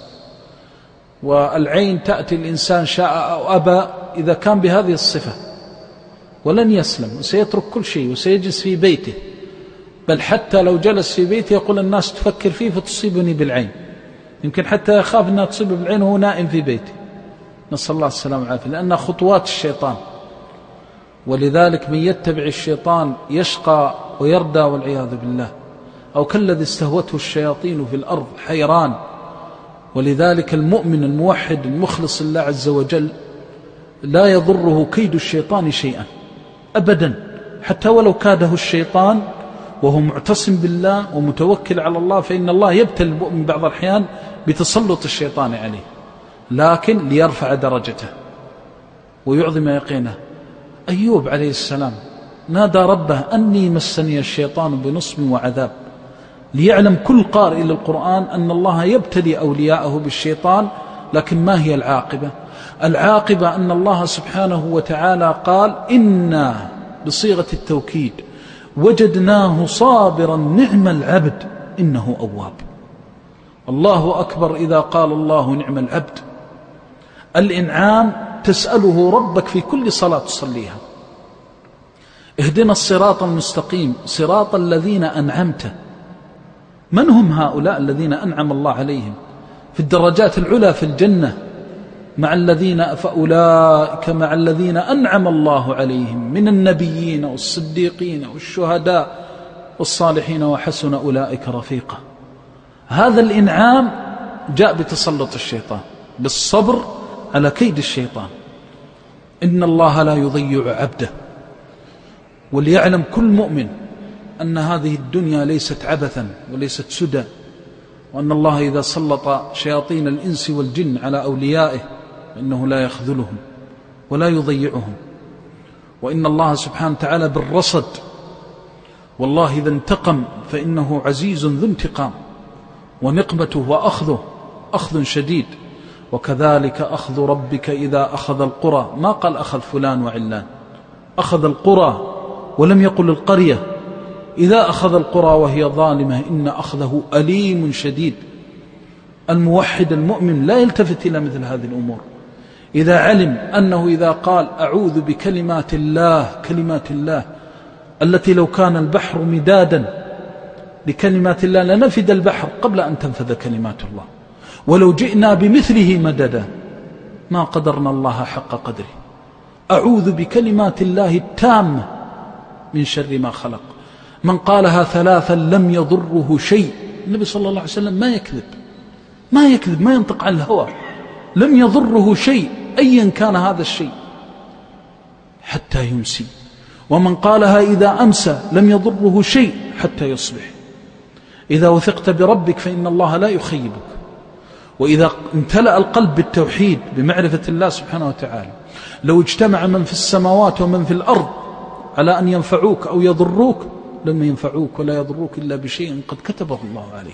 والعين تأتي الإنسان شاء أو أبى إذا كان بهذه الصفة، ولن يسلم وسيترك كل شيء وسيجلس في بيته، بل حتى لو جلس في بيته يقول الناس تفكر فيه فتصيبني بالعين، يمكن حتى يخاف أنها تصيب بالعين وهو نائم في بيته، نسأل الله السلامة والعافية، لأنها خطوات الشيطان. ولذلك من يتبع الشيطان يشقى ويردى والعياذ بالله، أو كالذي استهوته الشياطين في الأرض حيران. ولذلك المؤمن الموحد المخلص لله عز وجل لا يضره كيد الشيطان شيئا أبدا، حتى ولو كاده الشيطان وهو معتصم بالله ومتوكل على الله، فإن الله يبتلي المؤمن بعض الأحيان بتسلط الشيطان عليه، لكن ليرفع درجته ويعظم يقينه. أيوب عليه السلام نادى ربه أني مسني الشيطان بنصب وعذاب، ليعلم كل قارئ للقرآن أن الله يبتلي أولياءه بالشيطان، لكن ما هي العاقبة؟ العاقبة أن الله سبحانه وتعالى قال إنا بصيغة التوكيد وجدناه صابرا نعم العبد إنه أواب. الله أكبر إذا قال الله نعم العبد. الإنعام تسأله ربك في كل صلاة تصليها، اهدنا الصراط المستقيم صراط الذين أنعمت. من هم هؤلاء الذين أنعم الله عليهم؟ في الدرجات العلى في الجنة مع الذين فأولئك مع الذين أنعم الله عليهم من النبيين والصديقين والشهداء والصالحين وحسن أولئك رفيقا. هذا الإنعام جاء بتسلط الشيطان، بالصبر على كيد الشيطان. إن الله لا يضيع عبده. وليعلم كل مؤمن أن هذه الدنيا ليست عبثا وليست سدى، وأن الله إذا سلط شياطين الإنس والجن على أوليائه فإنه لا يخذلهم ولا يضيعهم. وإن الله سبحانه وتعالى بالرصد، والله إذا انتقم فإنه عزيز ذو انتقام، ونقمته وأخذه أخذ شديد. وكذلك أخذ ربك إذا أخذ القرى، ما قال أخذ فلان وعلان، أخذ القرى ولم يقل القرية. إذا أخذ القرى وهي ظالمة إن أخذه أليم شديد. الموحد المؤمن لا يلتفت إلى مثل هذه الأمور، إذا علم أنه إذا قال أعوذ بكلمات الله، كلمات الله التي لو كان البحر مدادا لكلمات الله لنفد البحر قبل أن تنفذ كلمات الله، ولو جئنا بمثله مددا ما قدرنا الله حق قدره. أعوذ بكلمات الله التامة من شر ما خلق. من قالها ثلاثا لم يضره شيء. النبي صلى الله عليه وسلم ما يكذب، ما يكذب، ما ينطق عن الهوى. لم يضره شيء أيا كان هذا الشيء حتى يمسي. ومن قالها إذا أمسى لم يضره شيء حتى يصبح. إذا وثقت بربك فإن الله لا يخيبك. وإذا امتلأ القلب بالتوحيد بمعرفة الله سبحانه وتعالى، لو اجتمع من في السماوات ومن في الأرض على أن ينفعوك أو يضروك لم ينفعوك ولا يضروك إلا بشيء قد كتبه الله عليك.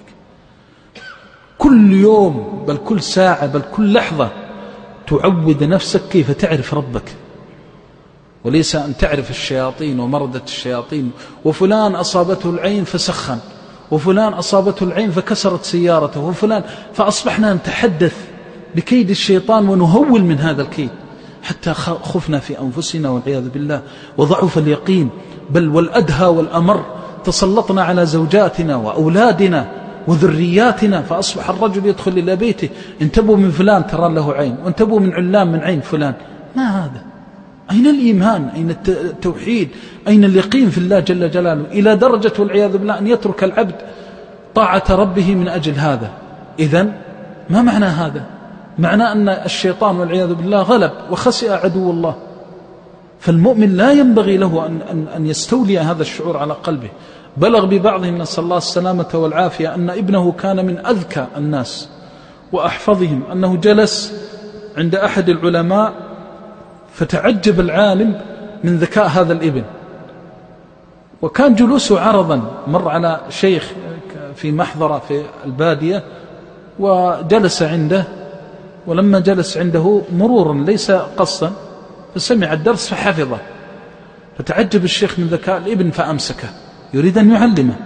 كل يوم بل كل ساعة بل كل لحظة تعود نفسك كيف تعرف ربك، وليس أن تعرف الشياطين ومردة الشياطين. وفلان أصابته العين فسخن، وفلان أصابته العين فكسرت سيارته، وفلان، فأصبحنا نتحدث بكيد الشيطان ونهول من هذا الكيد حتى خفنا في أنفسنا والعياذ بالله، وضعف اليقين، بل والأدهى والأمر تسلطنا على زوجاتنا وأولادنا وذرياتنا، فأصبح الرجل يدخل إلى بيته انتبهوا من فلان ترى له عين، وانتبهوا من علام من عين فلان. ما هذا؟ أين الإيمان؟ أين التوحيد؟ أين اليقين في الله جل جلاله؟ إلى درجة والعياذ بالله أن يترك العبد طاعة ربه من أجل هذا. إذن ما معنى هذا؟ معنى أن الشيطان والعياذ بالله غلب وخسئ عدو الله. فالمؤمن لا ينبغي له أن, أن, أن يستولي هذا الشعور على قلبه. بلغ ببعضهم نسأل الله السلامة والعافية أن ابنه كان من أذكى الناس وأحفظهم، أنه جلس عند أحد العلماء فتعجب العالم من ذكاء هذا الابن، وكان جلوسه عرضا. مر على شيخ في محضرة في البادية وجلس عنده، ولما جلس عنده مرورا ليس قصدا فسمع الدرس فحفظه، فتعجب الشيخ من ذكاء الابن فأمسكه يريد أن يعلمه،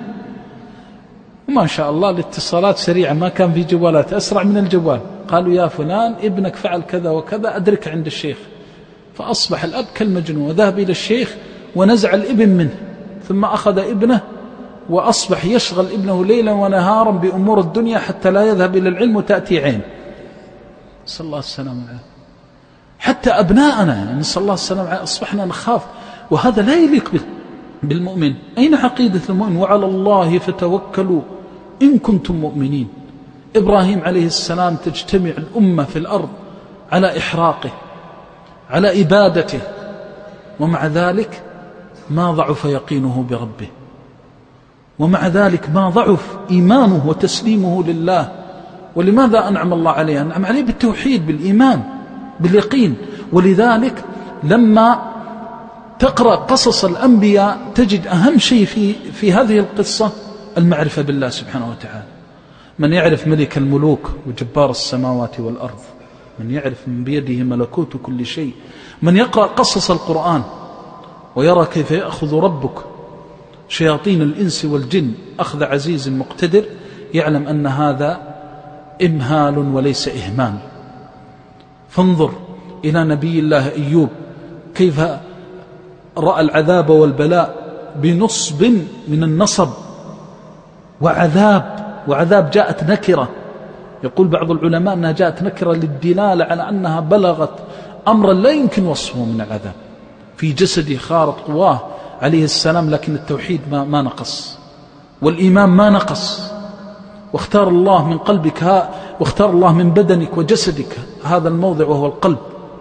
وما شاء الله الاتصالات سريعة، ما كان في جوالات، أسرع من الجوال. قالوا يا فلان ابنك فعل كذا وكذا، أدرك عند الشيخ. فأصبح الأب كالمجنون، وذهب إلى الشيخ ونزع الابن منه، ثم أخذ ابنه وأصبح يشغل ابنه ليلا ونهارا بأمور الدنيا حتى لا يذهب إلى العلم وتأتي عين. نسأل الله السلامة والعافية. حتى أبناءنا نسأل الله السلامة والعافية أصبحنا نخاف، وهذا لا يليق بالمؤمن. أين عقيدة المؤمن؟ وعلى الله فتوكلوا إن كنتم مؤمنين. إبراهيم عليه السلام تجتمع الأمة في الأرض على إحراقه، على إبادته، ومع ذلك ما ضعف يقينه بربه، ومع ذلك ما ضعف إيمانه وتسليمه لله. ولماذا أنعم الله عليه؟ أنعم عليه بالتوحيد، بالإيمان، باليقين. ولذلك لما تقرأ قصص الأنبياء تجد أهم شيء في, في هذه القصة المعرفة بالله سبحانه وتعالى. من يعرف ملك الملوك وجبار السماوات والأرض، من يعرف من بيده ملكوت كل شيء، من يقرأ قصص القرآن ويرى كيف يأخذ ربك شياطين الإنس والجن أخذ عزيز مقتدر، يعلم أن هذا إمهال وليس إهمال. فانظر إلى نبي الله أيوب كيف رأى العذاب والبلاء بنصب من النصب وعذاب، وعذاب جاءت نكرة. يقول بعض العلماء أنها جاءت نكرة للدلالة على أنها بلغت أمرا لا يمكن وصفه من العذاب. في جسده خارط قواه عليه السلام، لكن التوحيد ما, ما نقص، والإيمان ما نقص. واختار الله من قلبك ها واختار الله من بدنك وجسدك هذا الموضع وهو القلب،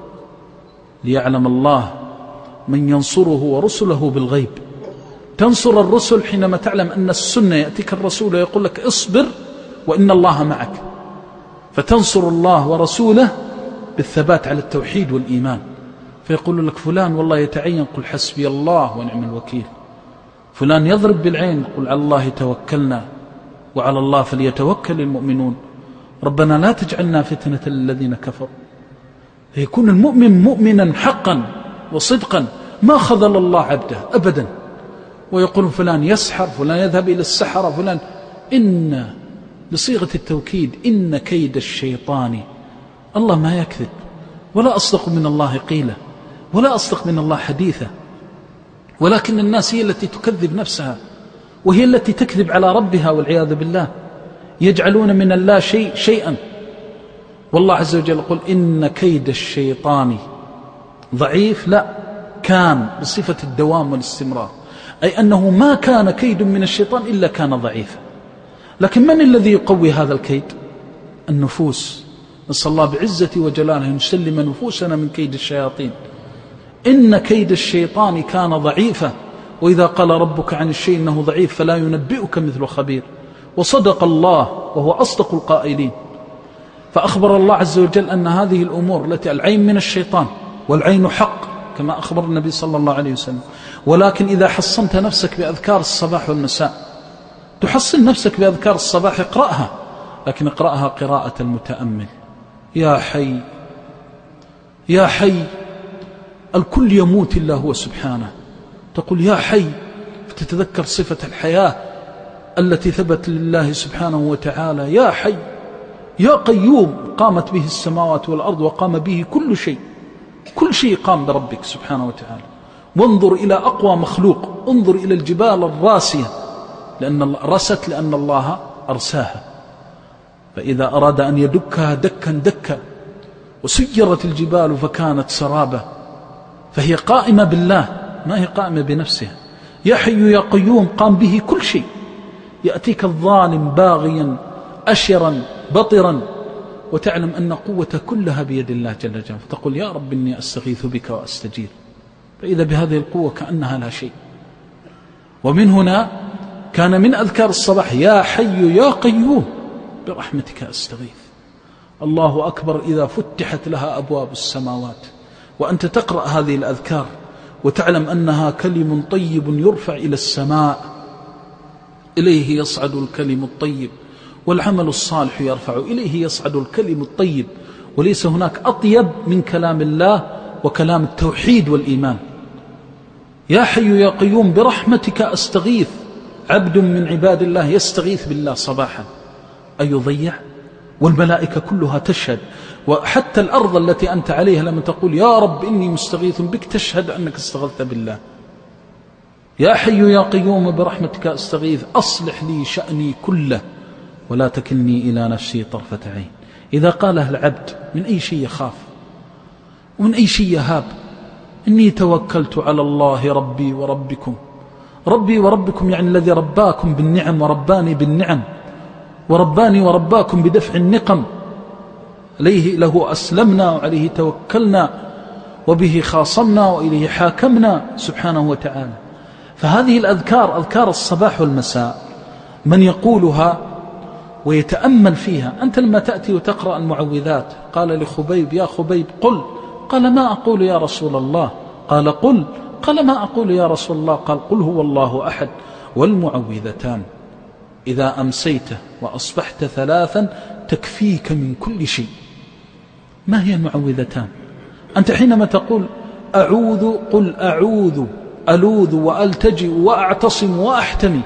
ليعلم الله من ينصره ورسله بالغيب. تنصر الرسل حينما تعلم أن السنة يأتيك الرسول ويقول لك اصبر وإن الله معك، فتنصر الله ورسوله بالثبات على التوحيد والإيمان. فيقول لك فلان والله يتعين، قل حسبي الله ونعم الوكيل. فلان يضرب بالعين، قل على الله توكلنا وعلى الله فليتوكل المؤمنون. ربنا لا تجعلنا فتنة للذين كفروا. فيكون المؤمن مؤمنا حقا وصدقا، ما خذل الله عبده أبدا. ويقول فلان يسحر، فلان يذهب إلى السحرة، فلان إن بصيغة التوكيد إن كيد الشيطان، الله ما يكذب، ولا أصدق من الله قيلة، ولا أصدق من الله حديثة. ولكن الناس هي التي تكذب نفسها، وهي التي تكذب على ربها والعياذ بالله. يجعلون من الله شيء شيئا، والله عز وجل يقول إن كيد الشيطان ضعيف. لا، كان بصفة الدوام والاستمرار، أي أنه ما كان كيد من الشيطان إلا كان ضعيفا. لكن من الذي يقوي هذا الكيد؟ النفوس. نسأل الله بعزة وجلاله أن يسلم نفوسنا من كيد الشياطين. إن كيد الشيطان كان ضعيفا، وإذا قال ربك عن الشيء إنه ضعيف فلا ينبئك مثل خبير. وصدق الله وهو أصدق القائلين. فأخبر الله عز وجل أن هذه الأمور التي العين من الشيطان، والعين حق كما أخبر النبي صلى الله عليه وسلم. ولكن إذا حصنت نفسك بأذكار الصباح والمساء، تحصن نفسك بأذكار الصباح اقرأها، لكن اقرأها قراءة المتأمل. يا حي يا حي، الكل يموت إلا هو سبحانه. تقول يا حي فتتذكر صفة الحياة التي ثبت لله سبحانه وتعالى. يا حي يا قيوم، قامت به السماوات والأرض وقام به كل شيء، كل شيء قام بربك سبحانه وتعالى. وانظر إلى أقوى مخلوق، انظر إلى الجبال الراسية، لأن رست لأن الله أرساها، فإذا أراد أن يدكها دكا دكا. وسيرت الجبال فكانت سرابا، فهي قائمة بالله، ما هي قائمة بنفسها. يا حي يا قيوم قام به كل شيء. يأتيك الظالم باغيا أشرا بطرا، وتعلم أن قوة كلها بيد الله جل جلاله، فتقول يا رب إني أستغيث بك وأستجير، فإذا بهذه القوة كأنها لا شيء. ومن هنا كان من أذكار الصباح يا حي يا قيوم برحمتك أستغيث. الله أكبر إذا فتحت لها أبواب السماوات، وأنت تقرأ هذه الأذكار وتعلم أنها كلم طيب يرفع إلى السماء، إليه يصعد الكلم الطيب والعمل الصالح يرفع إليه يصعد الكلم الطيب، وليس هناك أطيب من كلام الله وكلام التوحيد والإيمان. يا حي يا قيوم برحمتك أستغيث، عبد من عباد الله يستغيث بالله صباحا، أيضيع؟ والملائكة كلها تشهد، وحتى الأرض التي أنت عليها لما تقول يا رب إني مستغيث بك تشهد أنك استغثت بالله. يا حي يا قيوم برحمتك أستغيث أصلح لي شأني كله ولا تكلني إلى نفسي طرفة عين. إذا قاله العبد من أي شيء يخاف ومن أي شيء يهاب؟ إني توكلت على الله ربي وربكم. ربي وربكم يعني الذي رباكم بالنعم ورباني بالنعم، ورباني ورباكم بدفع النقم. عليه له أسلمنا وعليه توكلنا وبه خاصمنا وإليه حاكمنا سبحانه وتعالى. فهذه الأذكار أذكار الصباح والمساء من يقولها ويتأمل فيها. أنت لما تأتي وتقرأ المعوذات قال لخبيب يا خبيب قل، قال ما أقول يا رسول الله، قال قل، قال ما أقول يا رسول الله، قال قل هو الله أحد والمعوذتان إذا أمسيت وأصبحت ثلاثا تكفيك من كل شيء. ما هي المعوذتان؟ أنت حينما تقول أعوذ قل أعوذ ألوذ وألتجئ وأعتصم وأحتمي،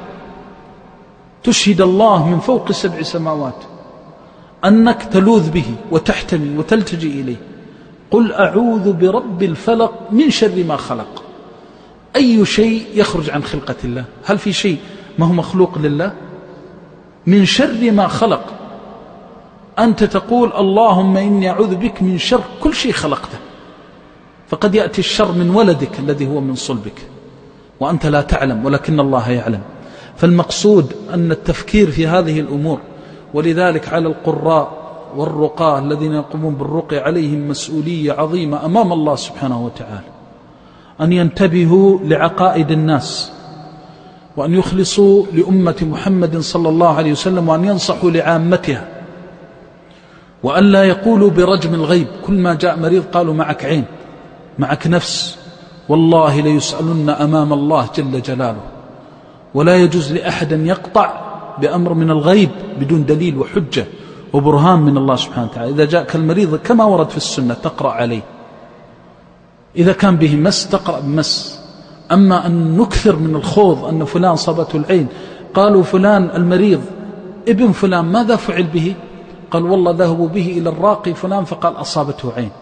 تشهد الله من فوق سبع سماوات أنك تلوذ به وتحتمي وتلتجئ إليه. قل أعوذ برب الفلق من شر ما خلق. أي شيء يخرج عن خلقة الله؟ هل في شيء ما هو مخلوق لله؟ من شر ما خلق. أنت تقول اللهم إني أعوذ بك من شر كل شيء خلقته، فقد يأتي الشر من ولدك الذي هو من صلبك وأنت لا تعلم ولكن الله يعلم. فالمقصود أن التفكير في هذه الأمور، ولذلك على القراء والرقاة الذين يقومون بالرقية عليهم مسؤولية عظيمة أمام الله سبحانه وتعالى، أن ينتبهوا لعقائد الناس وأن يخلصوا لأمة محمد صلى الله عليه وسلم وأن ينصحوا لعامتها، وأن لا يقولوا برجم الغيب. كل ما جاء مريض قالوا معك عين معك نفس، والله ليسألن أمام الله جل جلاله. ولا يجوز لأحد أن يقطع بأمر من الغيب بدون دليل وحجة وبرهان من الله سبحانه وتعالى. إذا جاءك المريض كما ورد في السنة تقرأ عليه، إذا كان به مس تقرأ بمس. أما أن نكثر من الخوض أن فلان صابته العين، قالوا فلان المريض ابن فلان ماذا فعل به؟ قال والله ذهبوا به إلى الراقي فلان فقال أصابته عين.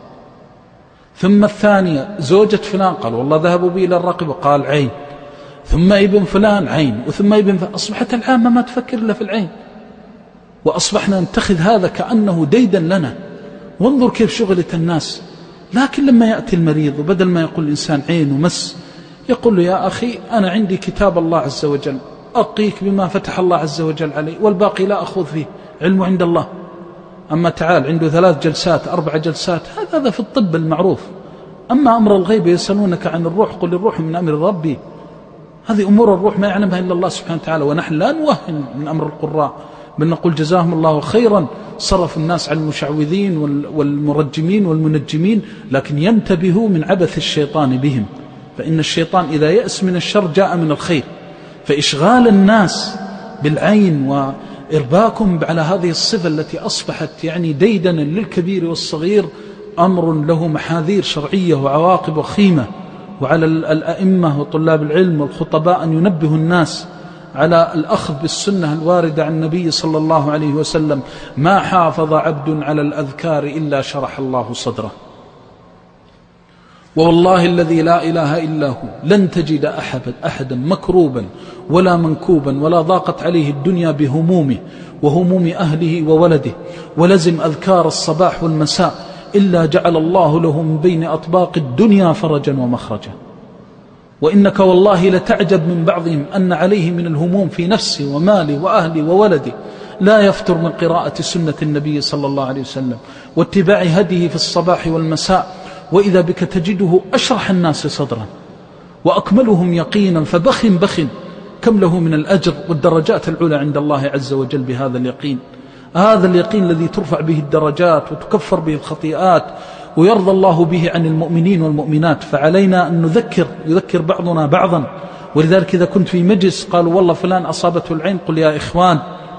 ثم الثانية زوجة فلان، قال والله ذهبوا به إلى الراقي وقال عين. ثم ابن فلان عين، وثم ابن فلان. أصبحت العامة ما تفكر إلا في العين، وأصبحنا نتخذ هذا كأنه ديدا لنا. وانظر كيف شغلة الناس. لكن لما يأتي المريض وبدل ما يقول الإنسان عين ومس يقول له يا أخي أنا عندي كتاب الله عز وجل أقيك بما فتح الله عز وجل عليه والباقي لا أخذ فيه، علمه عند الله. أما تعال عنده ثلاث جلسات أربع جلسات، هذا هذا في الطب المعروف. أما أمر الغيب يسألونك عن الروح قل الروح من أمر ربي. هذه أمور الروح ما يعلمها إلا الله سبحانه وتعالى. ونحن لا نوهن من أمر القراء، بل نقول جزاهم الله خيرا صرف الناس على المشعوذين والمرجمين والمنجمين، لكن ينتبهوا من عبث الشيطان بهم، فإن الشيطان إذا يأس من الشر جاء من الخير. فإشغال الناس بالعين وإرباكم على هذه الصفة التي أصبحت يعني ديدنا للكبير والصغير أمر له محاذير شرعية وعواقب وخيمة. وعلى الأئمة وطلاب العلم والخطباء أن ينبهوا الناس على الأخذ بالسنة الواردة عن النبي صلى الله عليه وسلم. ما حافظ عبد على الأذكار إلا شرح الله صدره. والله الذي لا إله إلا هو لن تجد أحد أحدا مكروبا ولا منكوبا ولا ضاقت عليه الدنيا بهمومه وهموم أهله وولده ولزم أذكار الصباح والمساء إلا جعل الله له من بين أطباق الدنيا فرجا ومخرجا. وإنك والله لتعجب من بعضهم أن عليه من الهموم في نفسه وماله وأهله وولده لا يفتر من قراءة سنة النبي صلى الله عليه وسلم واتباع هديه في الصباح والمساء، وإذا بك تجده أشرح الناس صدرا وأكملهم يقينا، فبخ بخ كم له من الأجر والدرجات العلى عند الله عز وجل بهذا اليقين. هذا اليقين الذي ترفع به الدرجات وتكفر به الخطيئات ويرضى الله به عن المؤمنين والمؤمنات. فعلينا أن نذكر يذكر بعضنا بعضا. ولذلك إذا كنت في مجلس قالوا والله فلان أصابته العين قل يا إخوان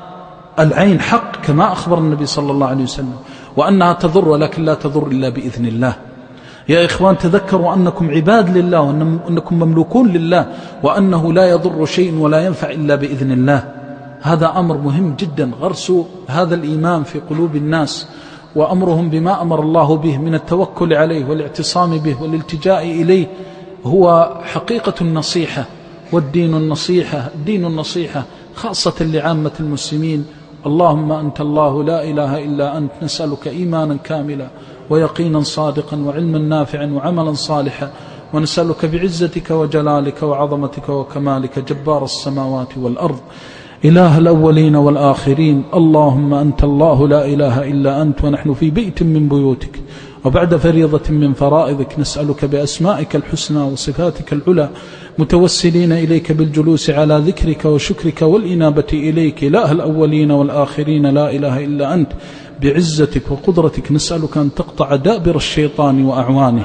العين حق كما أخبر النبي صلى الله عليه وسلم، وأنها تضر ولكن لا تضر إلا بإذن الله. يا إخوان تذكروا أنكم عباد لله وأنكم مملوكون لله، وأنه لا يضر شيء ولا ينفع إلا بإذن الله. هذا أمر مهم جدا، غرس هذا الإيمان في قلوب الناس وأمرهم بما أمر الله به من التوكل عليه والاعتصام به والالتجاء إليه هو حقيقة النصيحة والدين النصيحة. الدين النصيحة خاصة لعامة المسلمين. اللهم أنت الله لا إله إلا أنت، نسألك إيمانا كاملا ويقينا صادقا وعلما نافعا وعملا صالحا، ونسألك بعزتك وجلالك وعظمتك وكمالك جبار السماوات والأرض إله الأولين والآخرين، اللهم أنت الله لا إله إلا أنت ونحن في بيت من بيوتك وبعد فريضة من فرائضك نسألك بأسمائك الحسنى وصفاتك العلى متوسلين إليك بالجلوس على ذكرك وشكرك والإنابة إليك إله الأولين والآخرين لا إله إلا أنت، بعزتك وقدرتك نسألك أن تقطع دابر الشيطان وأعوانه.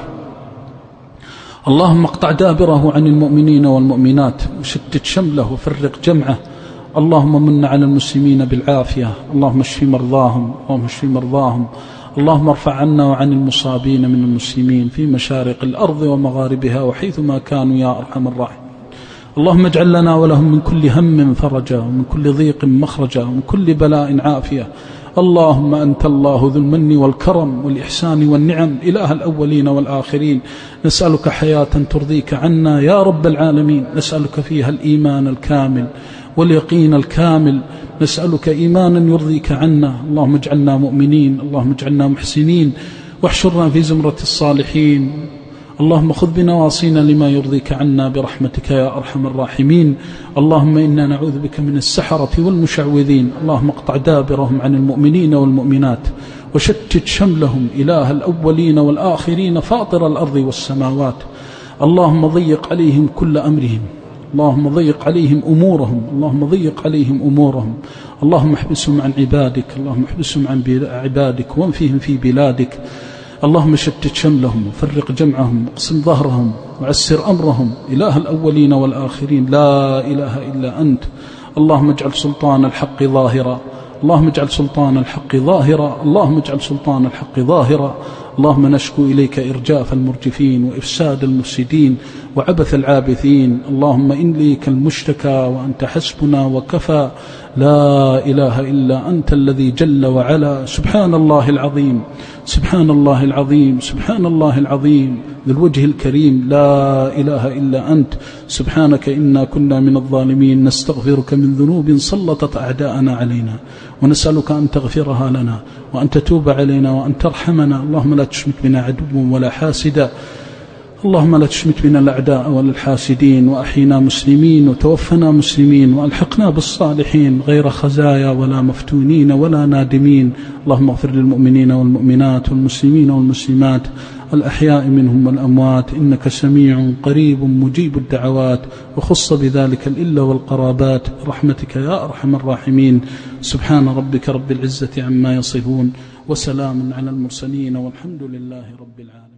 اللهم اقطع دابره عن المؤمنين والمؤمنات وشتت شمله وفرق جمعه. اللهم من على المسلمين بالعافية، اللهم اشف مرضاهم، اللهم اشف مرضاهم، اللهم ارفع عنا وعن المصابين من المسلمين في مشارق الأرض ومغاربها وحيثما كانوا يا أرحم الراحمين. اللهم اجعل لنا ولهم من كل هم فرجا ومن كل ضيق مخرجا ومن كل بلاء عافية. اللهم أنت الله ذو المن والكرم والإحسان والنعم إله الأولين والآخرين، نسألك حياة ترضيك عنا يا رب العالمين، نسألك فيها الإيمان الكامل واليقين الكامل، نسألك إيمانا يرضيك عنا. اللهم اجعلنا مؤمنين، اللهم اجعلنا محسنين، واحشرنا في زمرة الصالحين. اللهم خذ بنواصينا لما يرضيك عنا برحمتك يا أرحم الراحمين. اللهم إنا نعوذ بك من السحرة والمشعوذين، اللهم اقطع دابرهم عن المؤمنين والمؤمنات وشتت شملهم إله الأولين والآخرين فاطر الأرض والسماوات. اللهم ضيق عليهم كل أمرهم، اللهم ضيق عليهم أمورهم، اللهم ضيق عليهم أمورهم، اللهم احبسهم عن عبادك، اللهم احبسهم عن عبادك وانفهم في بلادك. اللهم شتت شملهم وفرق جمعهم واقسم ظهرهم وعسر أمرهم إله الأولين والآخرين لا إله إلا أنت. اللهم اجعل سلطان الحق ظاهرا، اللهم اجعل سلطان الحق ظاهرا، اللهم اجعل سلطان الحق ظاهرا. اللهم نشكو إليك إرجاف المرجفين وإفساد المفسدين وعبث العابثين. اللهم إن ليك المشتكى وأنت حسبنا وكفى، لا إله إلا أنت الذي جل وعلا. سبحان الله العظيم، سبحان الله العظيم، سبحان الله العظيم ذو الوجه الكريم، لا إله إلا أنت. سبحانك إنا كنا من الظالمين، نستغفرك من ذنوب سلطت أعداءنا علينا، ونسألك أن تغفرها لنا وأن تتوب علينا وأن ترحمنا. اللهم لا تشمت بنا عدو ولا حاسدا، اللهم لا تشمت بنا الأعداء ولا الحاسدين، وأحينا مسلمين وتوفنا مسلمين وألحقنا بالصالحين غير خزايا ولا مفتونين ولا نادمين. اللهم اغفر للمؤمنين والمؤمنات والمسلمين والمسلمات الأحياء منهم والأموات، إنك سميع قريب مجيب الدعوات، وخص بذلك الإلا والقرابات برحمتك يا أرحم الراحمين. سبحان ربك رب العزة عما يصفون، وسلام على المرسلين، والحمد لله رب العالمين.